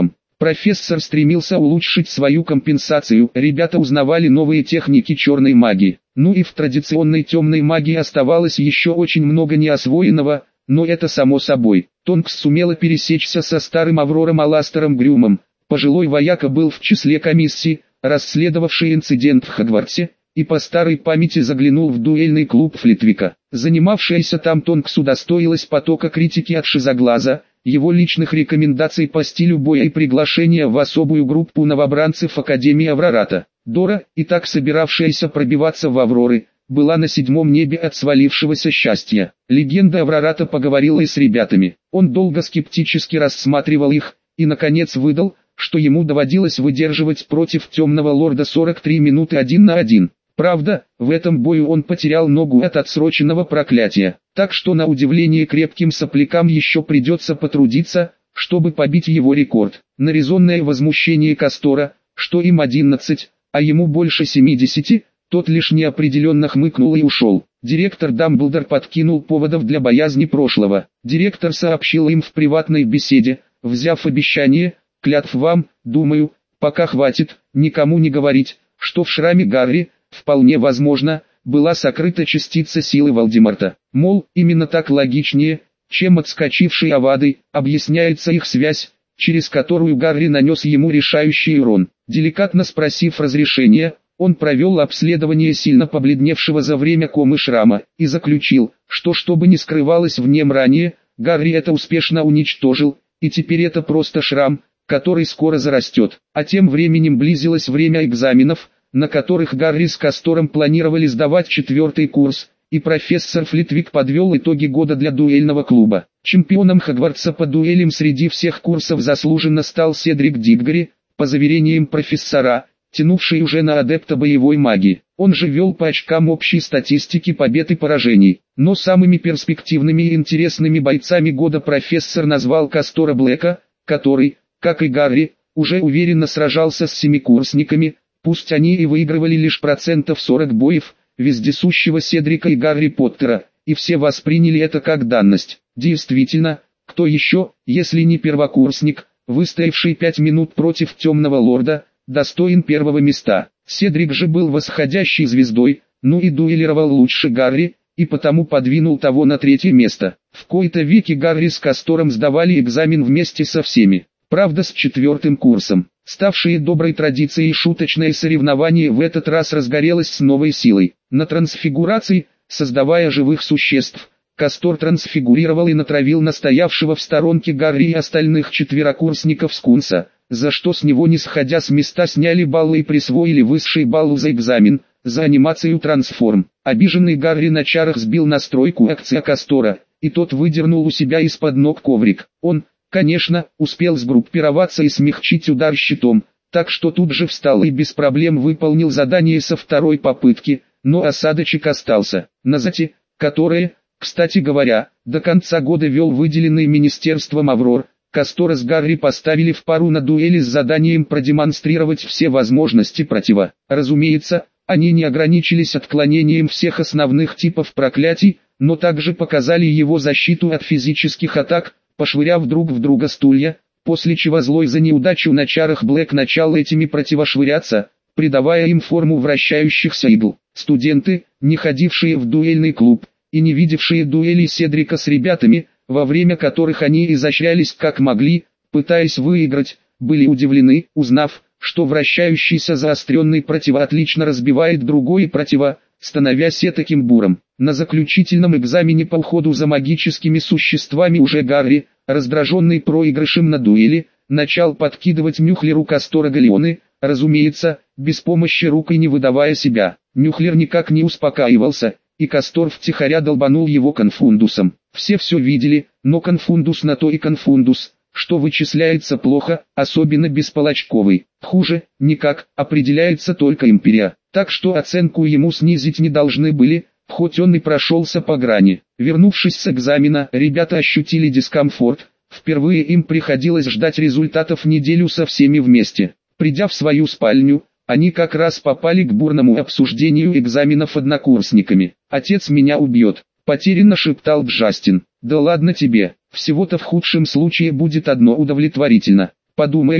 Профессор стремился улучшить свою компенсацию, ребята узнавали новые техники черной магии. Ну и в традиционной темной магии оставалось еще очень много неосвоенного, но это само собой. Тонкс сумела пересечься со старым Аврором Аластером Грюмом. Пожилой вояка был в числе комиссии, расследовавшей инцидент в Хогвартсе, и по старой памяти заглянул в дуэльный клуб Флитвика. Занимавшаяся там Тонкс удостоилась потока критики от Шизоглаза, его личных рекомендаций по стилю боя и приглашения в особую группу новобранцев Академии Аврората. Дора, и так собиравшаяся пробиваться в Авроры, была на седьмом небе от свалившегося счастья. Легенда Аврората поговорила и с ребятами. Он долго скептически рассматривал их, и наконец выдал, что ему доводилось выдерживать против темного лорда 43 минуты 1 на 1. Правда, в этом бою он потерял ногу от отсроченного проклятия, так что на удивление крепким соплякам еще придется потрудиться, чтобы побить его рекорд. На резонное возмущение Кастора, что им 11, а ему больше 70, тот лишь неопределенно хмыкнул и ушел. Директор Дамблдор подкинул поводов для боязни прошлого. Директор сообщил им в приватной беседе, взяв обещание: клятв вам, думаю, пока хватит, никому не говорить, что в шраме Гарри, вполне возможно, была сокрыта частица силы Волдеморта. Мол, именно так логичнее, чем отскочивший Авадой, объясняется их связь, через которую Гарри нанес ему решающий урон. Деликатно спросив разрешения, он провел обследование сильно побледневшего за время комы шрама, и заключил, что бы ни скрывалось в нем ранее, Гарри это успешно уничтожил, и теперь это просто шрам, который скоро зарастет. А тем временем близилось время экзаменов, на которых Гарри с Кастором планировали сдавать 4-й курс, и профессор Флитвик подвел итоги года для дуэльного клуба. Чемпионом Хогвартса по дуэлям среди всех курсов заслуженно стал Седрик Диггори, по заверениям профессора, тянувший уже на адепта боевой магии. Он же вел по очкам общей статистики побед и поражений. Но самыми перспективными и интересными бойцами года профессор назвал Кастора Блэка, который, как и Гарри, уже уверенно сражался с семикурсниками, пусть они и выигрывали лишь 40% боев, вездесущего Седрика и Гарри Поттера, и все восприняли это как данность. Действительно, кто еще, если не первокурсник, выстоявший 5 минут против темного лорда, достоин первого места. Седрик же был восходящей звездой, ну и дуэлировал лучше Гарри, и потому подвинул того на 3-е место. В кои-то веки Гарри с Кастором сдавали экзамен вместе со всеми. Правда, с 4-м курсом. Ставшие доброй традицией шуточное соревнование в этот раз разгорелось с новой силой. На трансфигурации, создавая живых существ, Кастор трансфигурировал и натравил настоявшего в сторонке Гарри и остальных 4-курсников скунса, за что с него не сходя с места сняли баллы и присвоили высший балл за экзамен, за анимацию трансформ. Обиженный Гарри на чарах сбил настройку акция Кастора, и тот выдернул у себя из-под ног коврик. Он, конечно, успел сгруппироваться и смягчить удар щитом, так что тут же встал и без проблем выполнил задание со 2-й попытки, но осадочек остался. На зате, которое, кстати говоря, до конца года вел выделенный Министерством Аврор, Кастора с Гарри поставили в пару на дуэли с заданием продемонстрировать все возможности протива. Разумеется, они не ограничились отклонением всех основных типов проклятий, но также показали его защиту от физических атак, пошвыряв друг в друга стулья, после чего злой за неудачу на чарах Блэк начал этими противошвыряться, придавая им форму вращающихся игл. Студенты, не ходившие в дуэльный клуб, и не видевшие дуэли Седрика с ребятами, во время которых они изощрялись как могли, пытаясь выиграть, были удивлены, узнав, что вращающийся заостренный противо отлично разбивает другой противо, становясь этаким буром. На заключительном экзамене по уходу за магическими существами уже Гарри, раздраженный проигрышем на дуэли, начал подкидывать Нюхлеру Кастора галеоны, разумеется, без помощи рук и не выдавая себя. Нюхлер никак не успокаивался, и Кастор втихаря долбанул его конфундусом. Все видели, но конфундус на то и конфундус, что вычисляется плохо, особенно бесполочковый. Хуже, никак, определяется только империя. Так что оценку ему снизить не должны были, хоть он и прошелся по грани. Вернувшись с экзамена, ребята ощутили дискомфорт. Впервые им приходилось ждать результатов неделю со всеми вместе. Придя в свою спальню, они как раз попали к бурному обсуждению экзаменов однокурсниками. «Отец меня убьет», — потерянно шептал Джастин. «Да ладно тебе, всего-то в худшем случае будет одно удовлетворительно. Подумаешь,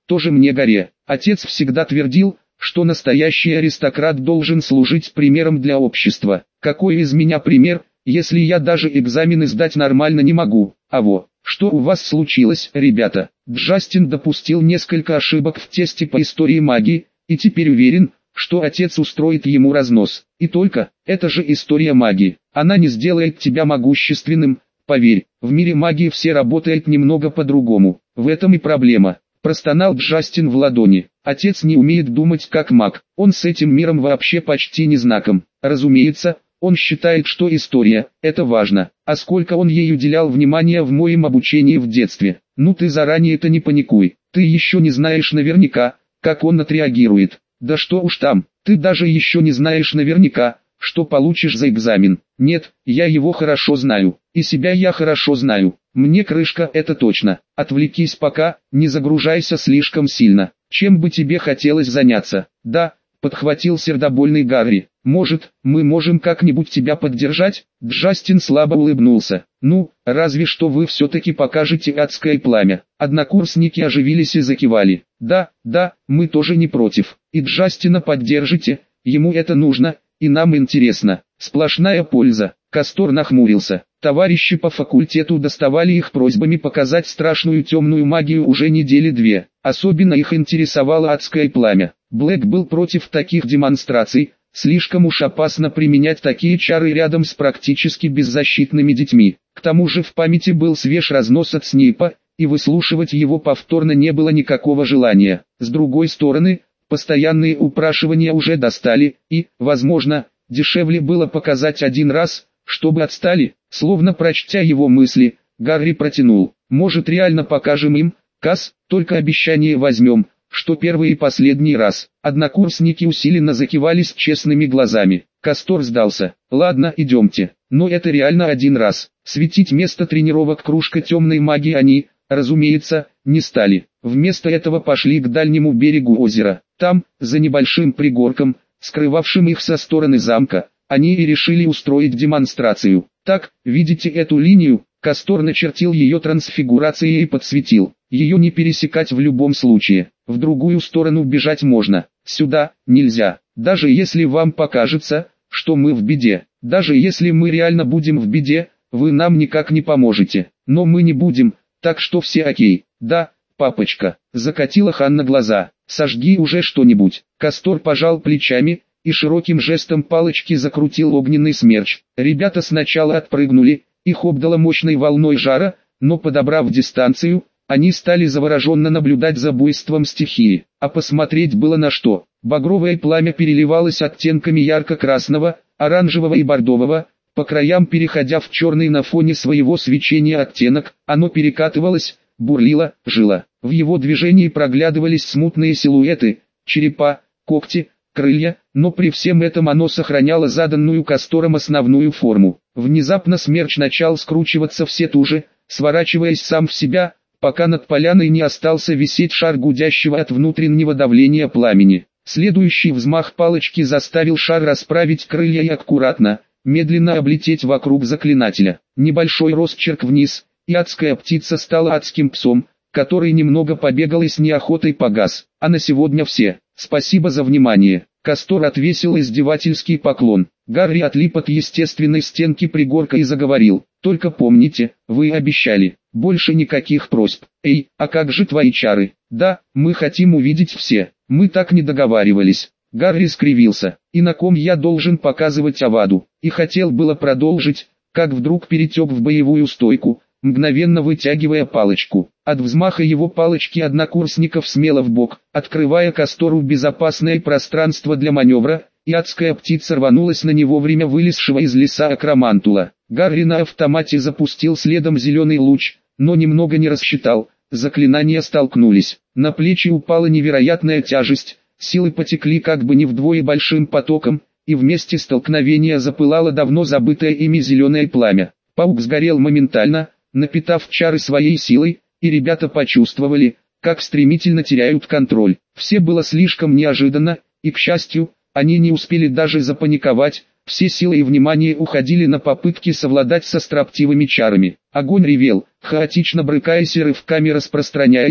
тоже мне горе. Отец всегда твердил, что настоящий аристократ должен служить примером для общества. Какой из меня пример, если я даже экзамены сдать нормально не могу? Что у вас случилось, ребята? Джастин допустил несколько ошибок в тесте по истории магии, и теперь уверен, что отец устроит ему разнос. И только, это же история магии. Она не сделает тебя могущественным, поверь. В мире магии все работает немного по-другому. В этом и проблема. Простонал Джастин в ладони. Отец не умеет думать как маг. Он с этим миром вообще почти не знаком. Разумеется, он считает, что история – это важно. А сколько он ей уделял внимания в моем обучении в детстве. Ну ты заранее-то не паникуй. Ты еще не знаешь наверняка, как он отреагирует. Да что уж там, ты даже еще не знаешь наверняка, что получишь за экзамен. Нет, я его хорошо знаю, и себя я хорошо знаю. Мне крышка, это точно. Отвлекись пока, не загружайся слишком сильно. Чем бы тебе хотелось заняться? Да, подхватил сердобольный Гарри. Может, мы можем как-нибудь тебя поддержать? Джастин слабо улыбнулся. Ну, разве что вы все-таки покажете адское пламя. Однокурсники оживились и закивали. Да, мы тоже не против. И Джастина поддержите, ему это нужно, и нам интересно. Сплошная польза. Кастор нахмурился. Товарищи по факультету доставали их просьбами показать страшную темную магию уже недели две. Особенно их интересовало адское пламя. Блэк был против таких демонстраций. Слишком уж опасно применять такие чары рядом с практически беззащитными детьми. К тому же в памяти был свеж разнос от Снейпа, и выслушивать его повторно не было никакого желания. С другой стороны, постоянные упрашивания уже достали, и, возможно, дешевле было показать один раз, чтобы отстали. Словно прочтя его мысли, Гарри протянул. Может, реально покажем им, Кас, только обещание возьмем, что первый и последний раз. Однокурсники усиленно закивали с честными глазами. Кастор сдался. Ладно, идемте. Но это реально один раз. Светить место тренировок кружка темной магии они, разумеется, не стали. Вместо этого пошли к дальнему берегу озера. Там, за небольшим пригорком, скрывавшим их со стороны замка, они и решили устроить демонстрацию. Так, видите эту линию? Кастор начертил ее трансфигурацией и подсветил. Ее не пересекать в любом случае. В другую сторону бежать можно. Сюда нельзя. Даже если вам покажется, что мы в беде. Даже если мы реально будем в беде, вы нам никак не поможете. Но мы не будем, так что все окей. Да, папочка. Закатила Ханна глаза. Сожги уже что-нибудь. Кастор пожал плечами и широким жестом палочки закрутил огненный смерч. Ребята сначала отпрыгнули, их обдало мощной волной жара, но подобрав дистанцию, они стали завороженно наблюдать за буйством стихии. А посмотреть было на что. Багровое пламя переливалось оттенками ярко-красного, оранжевого и бордового, по краям переходя в черный на фоне своего свечения оттенок. Оно перекатывалось, бурлило, жило. В его движении проглядывались смутные силуэты, черепа, когти, крылья, но при всем этом оно сохраняло заданную Кастором основную форму. Внезапно смерч начал скручиваться все туже, сворачиваясь сам в себя, пока над поляной не остался висеть шар гудящего от внутреннего давления пламени. Следующий взмах палочки заставил шар расправить крылья и аккуратно, медленно облететь вокруг заклинателя. Небольшой росчерк вниз, и адская птица стала адским псом, который немного побегал и с неохотой погас. А на сегодня все. Спасибо за внимание. Кастор отвесил издевательский поклон. Гарри отлип от естественной стенки пригорка и заговорил. Только помните, вы обещали. Больше никаких просьб. Эй, а как же твои чары? Да, мы хотим увидеть все. Мы так не договаривались. Гарри скривился. И на ком я должен показывать Аваду? И хотел было продолжить, как вдруг перетек в боевую стойку, мгновенно вытягивая палочку. От взмаха его палочки однокурсников смело вбок, открывая Кастору безопасное пространство для маневра, и адская птица рванулась на него время вылезшего из леса акромантула. Гарри на автомате запустил следом зеленый луч, но немного не рассчитал, заклинания столкнулись. На плечи упала невероятная тяжесть, силы потекли как бы не вдвое большим потоком, и вместе столкновения запылало давно забытое ими зеленое пламя. Паук сгорел моментально, напитав чары своей силой, и ребята почувствовали, как стремительно теряют контроль. Все было слишком неожиданно, и к счастью, они не успели даже запаниковать, все силы и внимание уходили на попытки совладать со строптивыми чарами. Огонь ревел, хаотично брыкаясь и рывками распространяясь,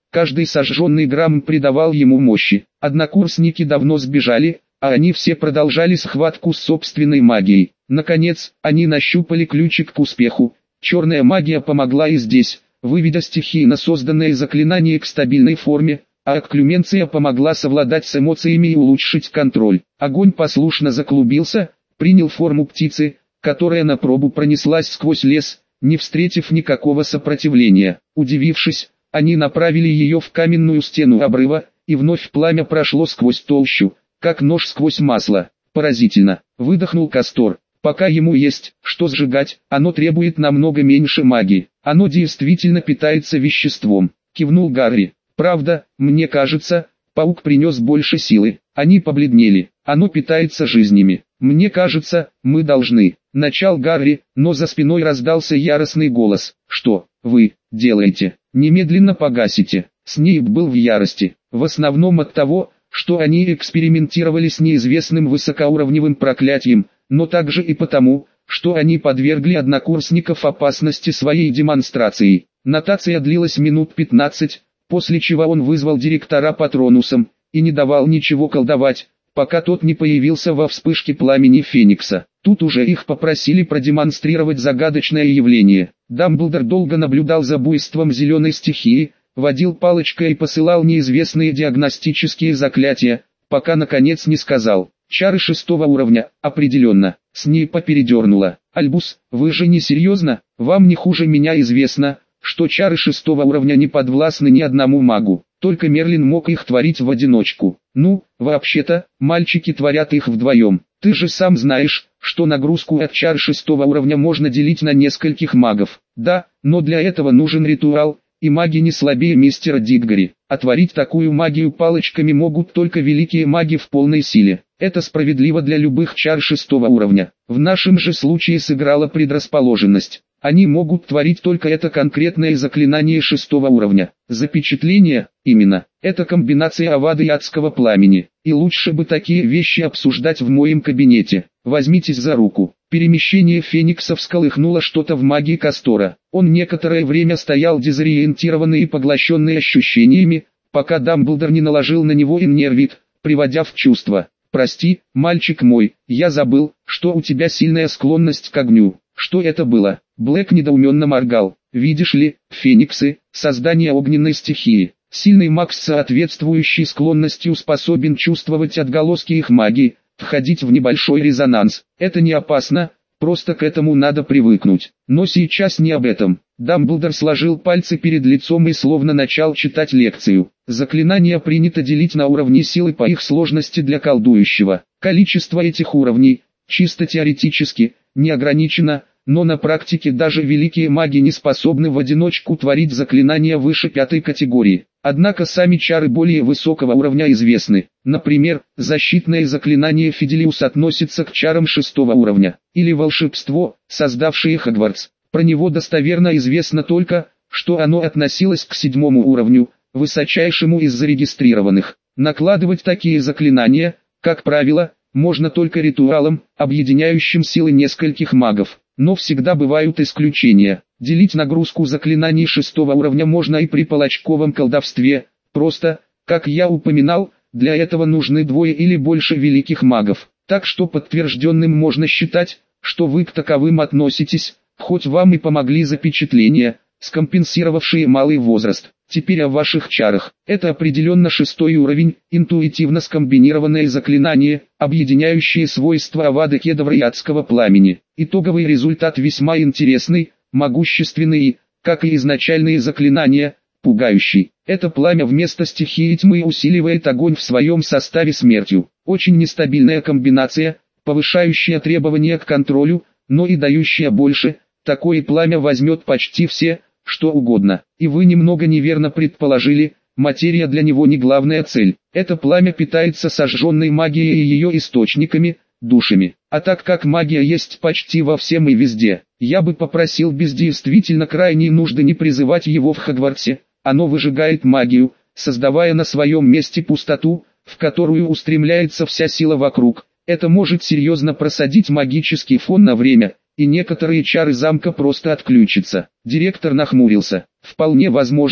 каждый сожженный грамм придавал ему мощи. Однокурсники давно сбежали, а они все продолжали схватку с собственной магией. Наконец, они нащупали ключик к успеху. Черная магия помогла и здесь, выведя стихийно созданное заклинание к стабильной форме, а окклюменция помогла совладать с эмоциями и улучшить контроль. Огонь послушно заклубился, принял форму птицы, которая на пробу пронеслась сквозь лес, не встретив никакого сопротивления. Удивившись, они направили ее в каменную стену обрыва, и вновь пламя прошло сквозь толщу, как нож сквозь масло. Поразительно, выдохнул Кастор. Пока ему есть, что сжигать, оно требует намного меньше магии. Оно действительно питается веществом, кивнул Гарри. Правда, мне кажется, паук принес больше силы. Они побледнели. Оно питается жизнями. Мне кажется, мы должны. Начал Гарри, но за спиной раздался яростный голос. Что вы делаете? Немедленно погасите. Снейп был в ярости. В основном от того, что они экспериментировали с неизвестным высокоуровневым проклятием, но также и потому, что они подвергли однокурсников опасности своей демонстрацией. Нотация длилась минут 15, после чего он вызвал директора Патронусом, и не давал ничего колдовать, пока тот не появился во вспышке пламени Феникса. Тут уже их попросили продемонстрировать загадочное явление. Дамблдор долго наблюдал за буйством зеленой стихии, водил палочкой и посылал неизвестные диагностические заклятия, пока наконец не сказал: «Чары 6-го уровня, определенно». Снейпа передернула. «Альбус, вы же не серьезно? Вам не хуже меня известно, что чары 6-го уровня не подвластны ни одному магу. Только Мерлин мог их творить в одиночку. Ну, вообще-то, мальчики творят их вдвоем. Ты же сам знаешь, что нагрузку от чар 6-го уровня можно делить на нескольких магов. Да, но для этого нужен ритуал, и маги не слабее мистера Диггори. А творить такую магию палочками могут только великие маги в полной силе. Это справедливо для любых чар 6-го уровня. В нашем же случае сыграла предрасположенность. Они могут творить только это конкретное заклинание 6-го уровня. Запечатление, именно, это комбинация авады и адского пламени. И лучше бы такие вещи обсуждать в моем кабинете. Возьмитесь за руку. Перемещение Феникса всколыхнуло что-то в магии Кастора. Он некоторое время стоял дезориентированный и поглощенный ощущениями, пока Дамблдор не наложил на него иннервит, приводя в чувство. «Прости, мальчик мой, я забыл, что у тебя сильная склонность к огню». «Что это было?» Блэк недоуменно моргал. «Видишь ли, фениксы – создание огненной стихии. Сильный маг с соответствующей склонностью способен чувствовать отголоски их магии, входить в небольшой резонанс. Это не опасно, просто к этому надо привыкнуть. Но сейчас не об этом». Дамблдор сложил пальцы перед лицом и словно начал читать лекцию. Заклинания принято делить на уровни силы по их сложности для колдующего. Количество этих уровней, чисто теоретически, не ограничено, но на практике даже великие маги не способны в одиночку творить заклинания выше 5-й категории. Однако сами чары более высокого уровня известны. Например, защитное заклинание Фиделиус относится к чарам 6-го уровня. Или волшебство, создавшее Хогвартс. Про него достоверно известно только, что оно относилось к 7-му уровню, высочайшему из зарегистрированных. Накладывать такие заклинания, как правило, можно только ритуалом, объединяющим силы нескольких магов. Но всегда бывают исключения. Делить нагрузку заклинаний 6-го уровня можно и при палочковом колдовстве. Просто, как я упоминал, для этого нужны 2 или больше великих магов. Так что подтвержденным можно считать, что вы к таковым относитесь, хоть вам и помогли запечатления, скомпенсировавшие малый возраст. Теперь о ваших чарах. Это определенно 6-й уровень, интуитивно скомбинированное заклинание, объединяющее свойства авады кедавра и адского пламени. Итоговый результат весьма интересный, могущественный и, как и изначальные заклинания, пугающий. Это пламя вместо стихии тьмы усиливает огонь в своем составе смертью. Очень нестабильная комбинация, повышающая требования к контролю, но и дающая больше. Такое пламя возьмет почти все, что угодно. И вы немного неверно предположили, материя для него не главная цель. Это пламя питается сожженной магией и ее источниками, душами. А так как магия есть почти во всем и везде, я бы попросил без действительно крайней нужды не призывать его в Хогвартсе. Оно выжигает магию, создавая на своем месте пустоту, в которую устремляется вся сила вокруг. Это может серьезно просадить магический фон на время, и некоторые чары замка просто отключатся. Директор нахмурился. Вполне возможно,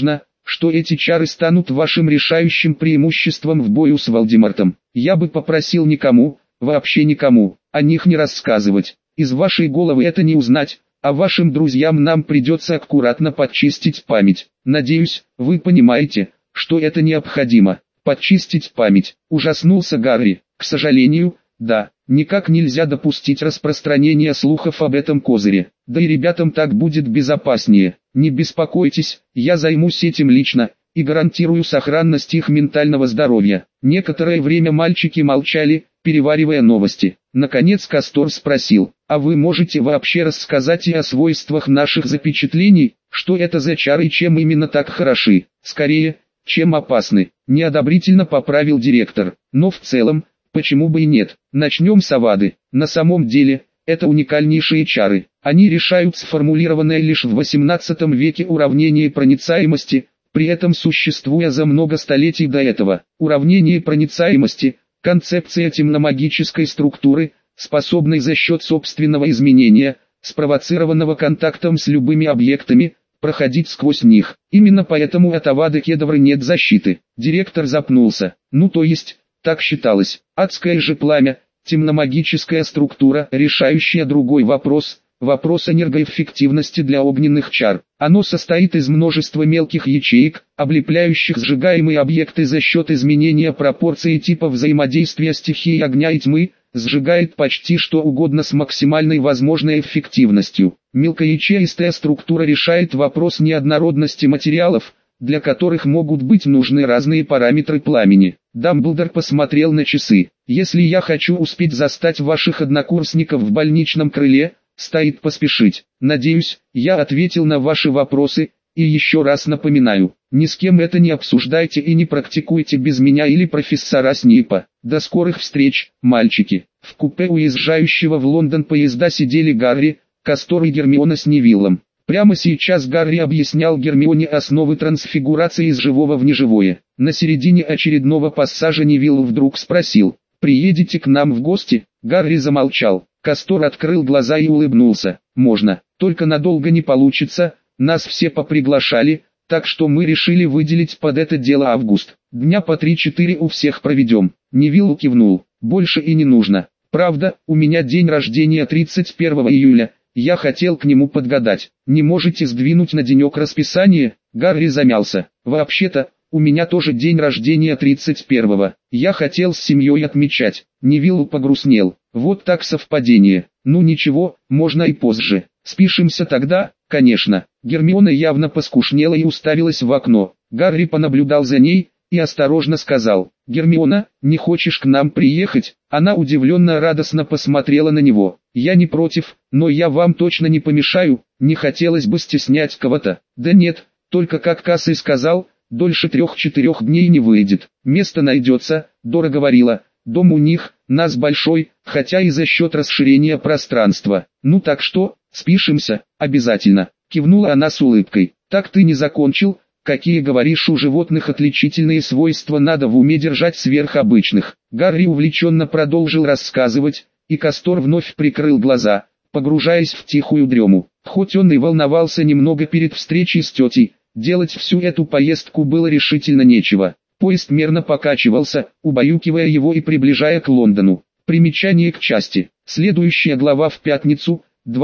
что эти чары станут вашим решающим преимуществом в бою с Волдемортом. Я бы попросил никому, вообще никому, о них не рассказывать. Из вашей головы это не узнать, а вашим друзьям нам придется аккуратно подчистить память. Надеюсь, вы понимаете, что это необходимо. Подчистить память. Ужаснулся Гарри. К сожалению, да, никак нельзя допустить распространения слухов об этом козыре. Да и ребятам так будет безопаснее. Не беспокойтесь, я займусь этим лично и гарантирую сохранность их ментального здоровья. Некоторое время мальчики молчали, переваривая новости. Наконец Кастор спросил: а вы можете вообще рассказать и о свойствах наших запечатлений? Что это за чары и чем именно так хороши? Скорее, чем опасны. Неодобрительно поправил директор. Но в целом, почему бы и нет? Начнем с Авады. На самом деле, это уникальнейшие чары. Они решают сформулированное лишь в 18 веке уравнение проницаемости, при этом существуя за много столетий до этого. Уравнение проницаемости – концепция темномагической структуры, способной за счет собственного изменения, спровоцированного контактом с любыми объектами, проходить сквозь них. Именно поэтому от Авады Кедавры нет защиты. Директор запнулся. Ну то есть, так считалось. Адское же пламя, темномагическая структура, решающая другой вопрос – вопрос энергоэффективности для огненных чар. Оно состоит из множества мелких ячеек, облепляющих сжигаемые объекты за счет изменения пропорции типа взаимодействия стихий огня и тьмы, сжигает почти что угодно с максимальной возможной эффективностью. Мелкоячеистая структура решает вопрос неоднородности материалов, для которых могут быть нужны разные параметры пламени. Дамблдор посмотрел на часы. Если я хочу успеть застать ваших однокурсников в больничном крыле, стоит поспешить. Надеюсь, я ответил на ваши вопросы, и еще раз напоминаю, ни с кем это не обсуждайте и не практикуйте без меня или профессора Снейпа. До скорых встреч, мальчики. В купе уезжающего в Лондон поезда сидели Гарри, Кастор и Гермиона с Невиллом. Прямо сейчас Гарри объяснял Гермионе основы трансфигурации из живого в неживое. На середине очередного пассажа Невилл вдруг спросил: «Приедете к нам в гости?» Гарри замолчал. Кастор открыл глаза и улыбнулся. «Можно, только надолго не получится, нас все поприглашали, так что мы решили выделить под это дело август. Дня по 3-4 у всех проведем». Невилл кивнул. «Больше и не нужно. Правда, у меня день рождения 31 июля, я хотел к нему подгадать. Не можете сдвинуть на денек расписание?» Гарри замялся. «Вообще-то, у меня тоже день рождения 31-го. Я хотел с семьей отмечать». Невилл погрустнел. «Вот так совпадение. Ну ничего, можно и позже. Спишемся тогда?» «Конечно». Гермиона явно поскушнела и уставилась в окно. Гарри понаблюдал за ней и осторожно сказал: «Гермиона, не хочешь к нам приехать?» Она удивленно радостно посмотрела на него. «Я не против, но я вам точно не помешаю, не хотелось бы стеснять кого-то». «Да нет, только как Касс и сказал, дольше 3-4 дней не выйдет. Место найдется», Дора говорила. «Дом у них, нас большой, хотя и за счет расширения пространства. Ну так что, спишемся?» «Обязательно», кивнула она с улыбкой. «Так ты не закончил? Какие, говоришь, у животных отличительные свойства надо в уме держать сверх обычных?» Гарри увлеченно продолжил рассказывать, и Кастор вновь прикрыл глаза, погружаясь в тихую дрему. Хоть он и волновался немного перед встречей с тетей, делать всю эту поездку было решительно нечего. Поезд мерно покачивался, убаюкивая его и приближая к Лондону. Примечание к части. Следующая глава в пятницу,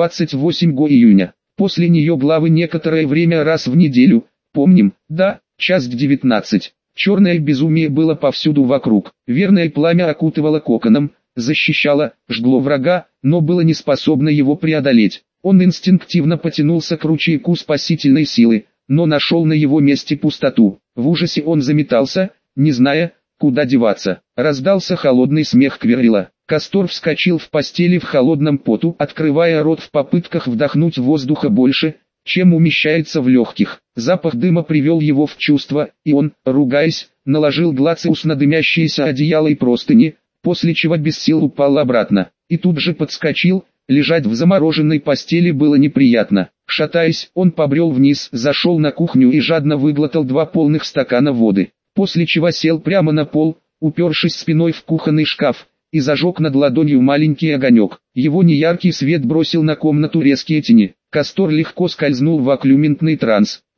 28 июня. После нее главы некоторое время раз в неделю. Помним, да, часть 19. Черное безумие было повсюду вокруг. Верное пламя окутывало коконом, защищало, жгло врага, но было не способно его преодолеть. Он инстинктивно потянулся к ручейку спасительной силы, но нашел на его месте пустоту. В ужасе он заметался, не зная, куда деваться. Раздался холодный смех Квиррилла. Кастор вскочил в постели в холодном поту, открывая рот в попытках вдохнуть воздуха больше, чем умещается в легких. Запах дыма привел его в чувство, и он, ругаясь, наложил Глациус на дымящееся одеяло и простыни, после чего без сил упал обратно. И тут же подскочил, лежать в замороженной постели было неприятно. Шатаясь, он побрел вниз, зашел на кухню и жадно выглотал 2 полных стакана воды. После чего сел прямо на пол, упершись спиной в кухонный шкаф, и зажег над ладонью маленький огонек. Его неяркий свет бросил на комнату резкие тени. Кастор легко скользнул в окклюментный транс.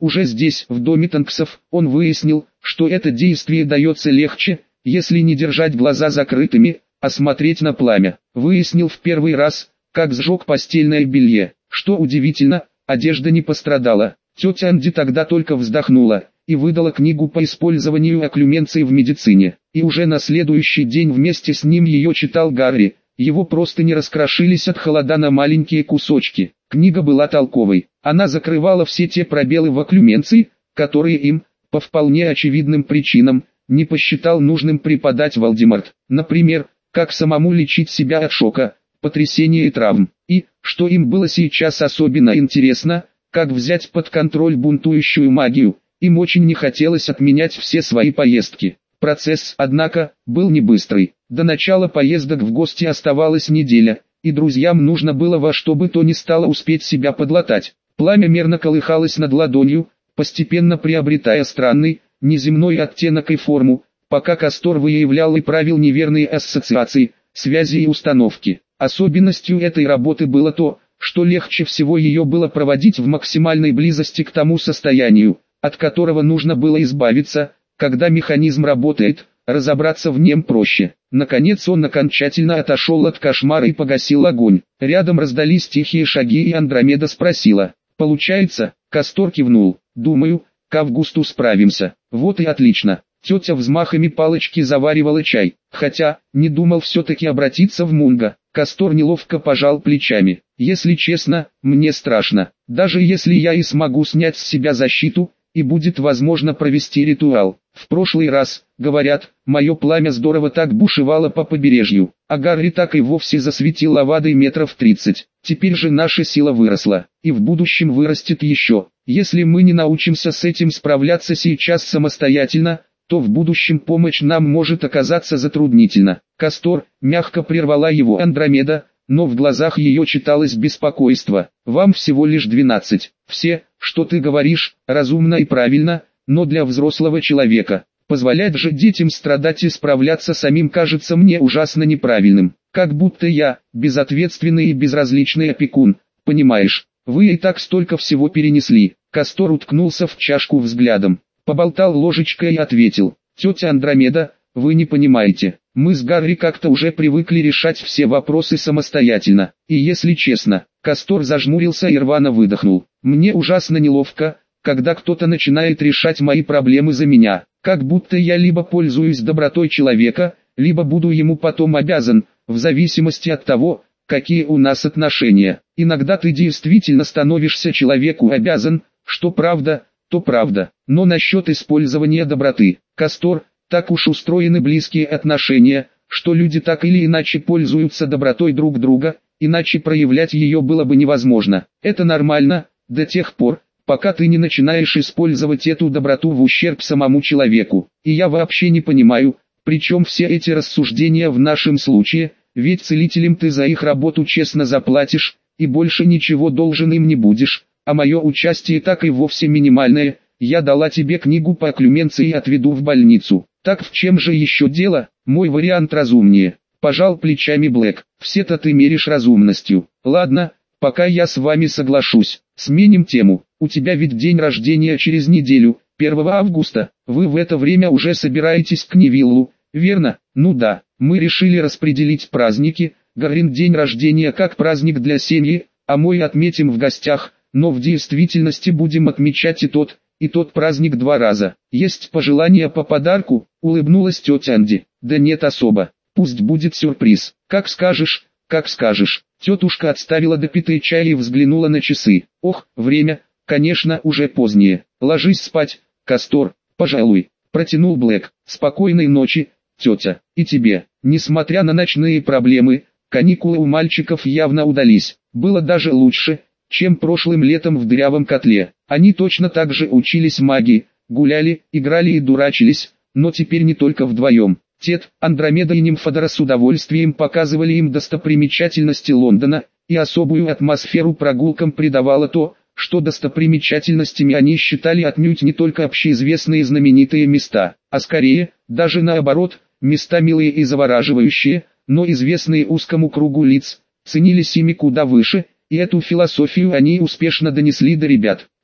Уже здесь, в доме Танксов, он выяснил, что это действие дается легче, если не держать глаза закрытыми, а смотреть на пламя. Выяснил в первый раз, как сжег постельное белье. Что удивительно, одежда не пострадала. Тетя Анди тогда только вздохнула и выдала книгу по использованию окклюменции в медицине. И уже на следующий день вместе с ним ее читал Гарри. Его простыни раскрошились от холода на маленькие кусочки. Книга была толковой. Она закрывала все те пробелы в окклюменции, которые им, по вполне очевидным причинам, не посчитал нужным преподать Волдеморт. Например, как самому лечить себя от шока, потрясения и травм. И, что им было сейчас особенно интересно, как взять под контроль бунтующую магию. Им очень не хотелось отменять все свои поездки. Процесс, однако, был не быстрый. До начала поездок в гости оставалась неделя, и друзьям нужно было во что бы то ни стало успеть себя подлатать. Пламя мерно колыхалось над ладонью, постепенно приобретая странный, неземной оттенок и форму, пока Кастор выявлял и правил неверные ассоциации, связи и установки. Особенностью этой работы было то, что легче всего ее было проводить в максимальной близости к тому состоянию, от которого нужно было избавиться. Когда механизм работает, разобраться в нем проще. Наконец он окончательно отошел от кошмара и погасил огонь. Рядом раздались тихие шаги, и Андромеда спросила: «Получается?» Кастор кивнул. «Думаю, к августу справимся». «Вот и отлично». Тетя взмахами палочки заваривала чай, хотя, не думал все-таки обратиться в Мунга. Кастор неловко пожал плечами. «Если честно, мне страшно. Даже если я и смогу снять с себя защиту, и будет возможно провести ритуал. В прошлый раз, говорят, мое пламя здорово так бушевало по побережью, а Гарри так и вовсе засветил лавадой метров 30. Теперь же наша сила выросла, и в будущем вырастет еще. Если мы не научимся с этим справляться сейчас самостоятельно, то в будущем помощь нам может оказаться затруднительно». Кастор мягко прервала его Андромеда, но в глазах ее читалось беспокойство. «Вам всего лишь 12. Все, что ты говоришь, разумно и правильно, но для взрослого человека. Позволять же детям страдать и справляться самим кажется мне ужасно неправильным. Как будто я, безответственный и безразличный опекун, понимаешь, вы и так столько всего перенесли». Кастор уткнулся в чашку взглядом, поболтал ложечкой и ответил: «Тетя Андромеда, вы не понимаете. Мы с Гарри как-то уже привыкли решать все вопросы самостоятельно. И если честно», Кастор зажмурился и рвано выдохнул, «мне ужасно неловко, когда кто-то начинает решать мои проблемы за меня. Как будто я либо пользуюсь добротой человека, либо буду ему потом обязан, в зависимости от того, какие у нас отношения. Иногда ты действительно становишься человеку обязан, что правда, то правда. Но насчет использования доброты, Кастор, так уж устроены близкие отношения, что люди так или иначе пользуются добротой друг друга, иначе проявлять ее было бы невозможно. Это нормально, до тех пор, пока ты не начинаешь использовать эту доброту в ущерб самому человеку. И я вообще не понимаю, причем все эти рассуждения в нашем случае, ведь целителям ты за их работу честно заплатишь, и больше ничего должен им не будешь, а мое участие так и вовсе минимальное. Я дала тебе книгу по окклюменции и отведу в больницу. Так в чем же еще дело? Мой вариант разумнее». Пожал плечами Блэк. «Все-то ты меришь разумностью. Ладно, пока я с вами соглашусь. Сменим тему. У тебя ведь день рождения через неделю, 1 августа. Вы в это время уже собираетесь к Невиллу, верно?» «Ну да, мы решили распределить праздники. Гаррин день рождения как праздник для семьи, а мой отметим в гостях, но в действительности будем отмечать и тот праздник 2 раза. Есть пожелания по подарку?» — улыбнулась тетя Анди. «Да нет особо. Пусть будет сюрприз. Как скажешь, как скажешь». Тетушка отставила допитый чай и взглянула на часы. «Ох, время, конечно, уже позднее. Ложись спать, Кастор, пожалуй», — протянул Блэк. «Спокойной ночи, тетя, и тебе». Несмотря на ночные проблемы, каникулы у мальчиков явно удались. Было даже лучше, чем прошлым летом в дырявом котле. Они точно так же учились магии, гуляли, играли и дурачились, но теперь не только вдвоем. Тед, Андромеда и Нимфодора с удовольствием показывали им достопримечательности Лондона, и особую атмосферу прогулкам придавало то, что достопримечательностями они считали отнюдь не только общеизвестные знаменитые места, а скорее, даже наоборот, места милые и завораживающие, но известные узкому кругу лиц, ценились ими куда выше, и эту философию они успешно донесли до ребят.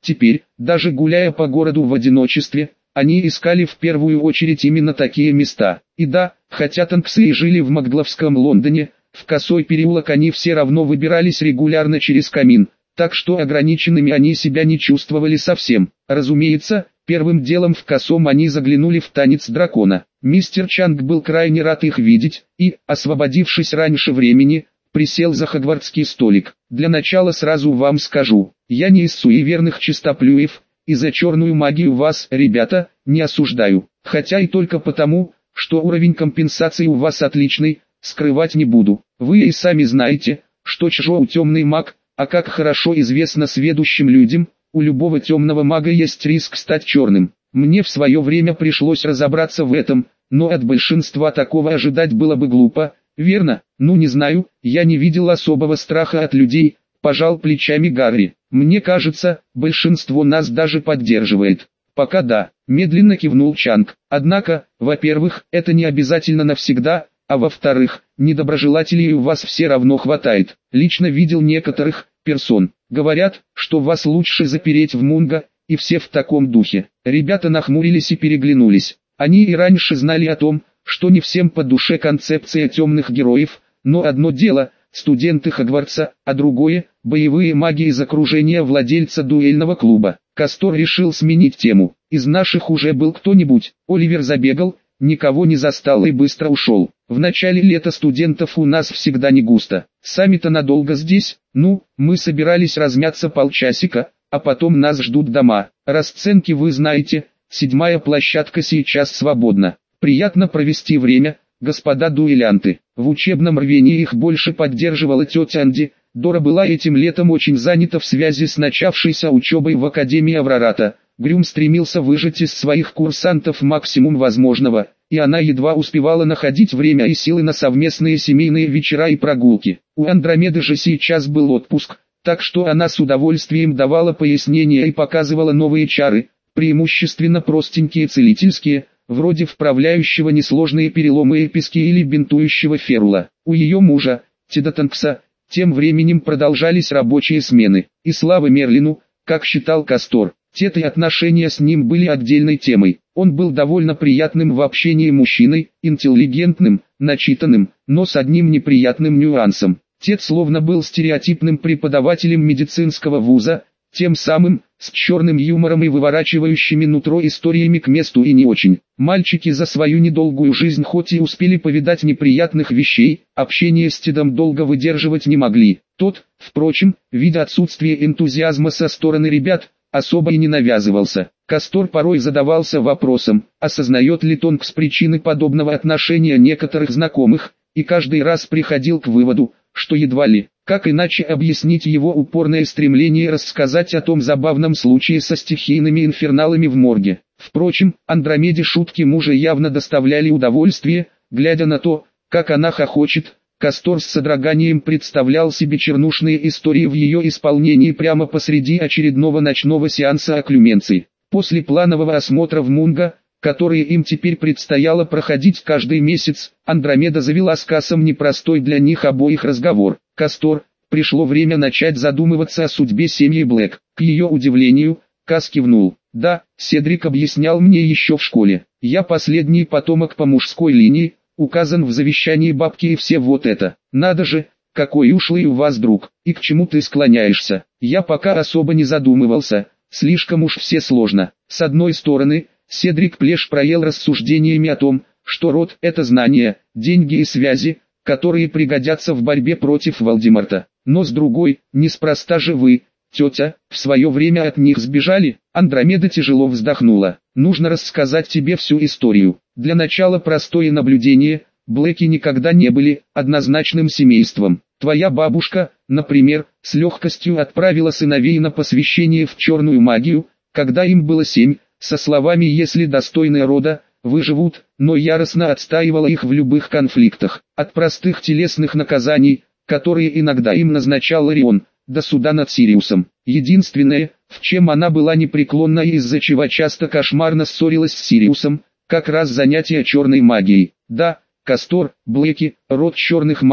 Теперь, даже гуляя по городу в одиночестве, они искали в первую очередь именно такие места. И да, хотя Танксы и жили в Макдловском Лондоне, в Косой переулок они все равно выбирались регулярно через камин, так что ограниченными они себя не чувствовали совсем. Разумеется, первым делом в Косом они заглянули в танец дракона. Мистер Чанг был крайне рад их видеть, и, освободившись раньше времени, присел за хогвартский столик. Для начала сразу вам скажу, я не из суеверных чистоплюев, и за черную магию вас, ребята, не осуждаю. Хотя и только потому, что уровень компенсации у вас отличный, скрывать не буду. Вы и сами знаете, что Чжоу темный маг, а как хорошо известно сведущим людям, у любого темного мага есть риск стать черным. Мне в свое время пришлось разобраться в этом, но от большинства такого ожидать было бы глупо, верно? Ну не знаю, я не видел особого страха от людей, пожал плечами Гарри. Мне кажется, большинство нас даже поддерживает. Пока да, медленно кивнул Чанг. Однако, во-первых, это не обязательно навсегда, а во-вторых, недоброжелателей у вас все равно хватает. Лично видел некоторых персон. Говорят, что вас лучше запереть в Мунго, и все в таком духе. Ребята нахмурились и переглянулись. Они и раньше знали о том, что не всем по душе концепция темных героев, но одно дело – студенты Хогвартса, а другое – боевые маги из окружения владельца дуэльного клуба. Кастор решил сменить тему. Из наших уже был кто-нибудь. Оливер забегал, никого не застал и быстро ушел. В начале лета студентов у нас всегда не густо. Сами-то надолго здесь, ну, мы собирались размяться полчасика, а потом нас ждут дома. Расценки вы знаете, 7-я площадка сейчас свободна. Приятно провести время, господа дуэлянты. В учебном рвении их больше поддерживала тетя Анди. Дора была этим летом очень занята в связи с начавшейся учебой в Академии Аврората. Грюм стремился выжать из своих курсантов максимум возможного, и она едва успевала находить время и силы на совместные семейные вечера и прогулки. У Андромеды же сейчас был отпуск, так что она с удовольствием давала пояснения и показывала новые чары, преимущественно простенькие целительские, вроде вправляющего несложные переломы эписки или бинтующего ферула. У ее мужа, Теда Танкса, тем временем продолжались рабочие смены, и слава Мерлину, как считал Кастор. Тед и отношения с ним были отдельной темой. Он был довольно приятным в общении мужчиной, интеллигентным, начитанным, но с одним неприятным нюансом. Тед словно был стереотипным преподавателем медицинского вуза, тем самым, с черным юмором и выворачивающими нутро историями к месту и не очень. Мальчики за свою недолгую жизнь хоть и успели повидать неприятных вещей, общение с Тедом долго выдерживать не могли. Тот, впрочем, видя отсутствие энтузиазма со стороны ребят, особо и не навязывался. Кастор порой задавался вопросом, осознает ли Тонкс причины подобного отношения некоторых знакомых, и каждый раз приходил к выводу, что едва ли, как иначе объяснить его упорное стремление рассказать о том забавном случае со стихийными инферналами в морге. Впрочем, Андромеде шутки мужа явно доставляли удовольствие, глядя на то, как она хохочет. Кастор с содроганием представлял себе чернушные истории в ее исполнении прямо посреди очередного ночного сеанса окклюменции. После планового осмотра в Мунго, который им теперь предстояло проходить каждый месяц, Андромеда завела с Касом непростой для них обоих разговор. «Кастор, пришло время начать задумываться о судьбе семьи Блэк». К ее удивлению, Кас кивнул. «Да, Седрик объяснял мне еще в школе. Я последний потомок по мужской линии, указан в завещании бабки и все вот это. Надо же, какой ушлый у вас друг, и к чему ты склоняешься?» Я пока особо не задумывался, слишком уж все сложно. С одной стороны, Седрик Плеш проел рассуждениями о том, что род – это знания, деньги и связи, которые пригодятся в борьбе против Волдеморта. Но с другой, неспроста же вы, тетя, в свое время от них сбежали. Андромеда тяжело вздохнула. Нужно рассказать тебе всю историю. Для начала простое наблюдение: Блэки никогда не были однозначным семейством. Твоя бабушка, например, с легкостью отправила сыновей на посвящение в черную магию, когда им было 7, со словами «если достойны рода, выживут», но яростно отстаивала их в любых конфликтах. От простых телесных наказаний, которые иногда им назначал Орион, до суда над Сириусом. Единственное, в чем она была непреклонна и из-за чего часто кошмарно ссорилась с Сириусом, как раз занятие черной магией. Да, Кастор, Блэки, род черных магов,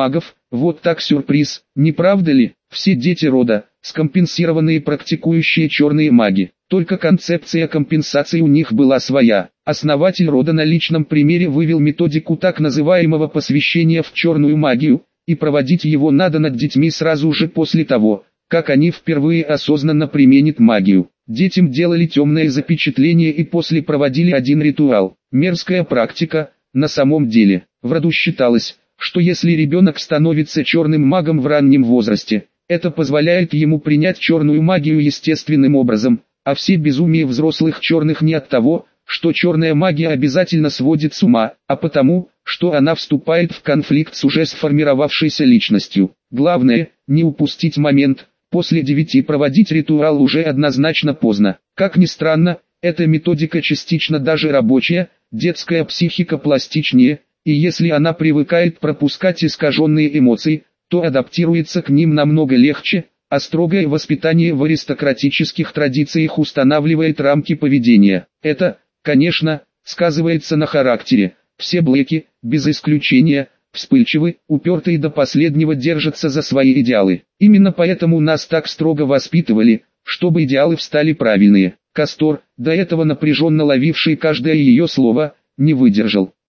Вот так сюрприз, не правда ли? Все дети рода, скомпенсированные практикующие черные маги. Только концепция компенсации у них была своя. Основатель рода на личном примере вывел методику так называемого посвящения в черную магию, и проводить его надо над детьми сразу же после того, как они впервые осознанно применят магию. Детям делали темное запечатление и после проводили один ритуал. Мерзкая практика, на самом деле. В роду считалось, что если ребенок становится черным магом в раннем возрасте, это позволяет ему принять черную магию естественным образом, а все безумие взрослых черных не от того, что черная магия обязательно сводит с ума, а потому, что она вступает в конфликт с уже сформировавшейся личностью. Главное, не упустить момент, после 9 проводить ритуал уже однозначно поздно. Как ни странно, эта методика частично даже рабочая, детская психика пластичнее, и если она привыкает пропускать искаженные эмоции, то адаптируется к ним намного легче, а строгое воспитание в аристократических традициях устанавливает рамки поведения. Это, конечно, сказывается на характере. Все Блэки, без исключения, вспыльчивы, уперты и до последнего держатся за свои идеалы. Именно поэтому нас так строго воспитывали, чтобы идеалы встали правильные. Кастор, до этого напряженно ловивший каждое ее слово, не выдержал.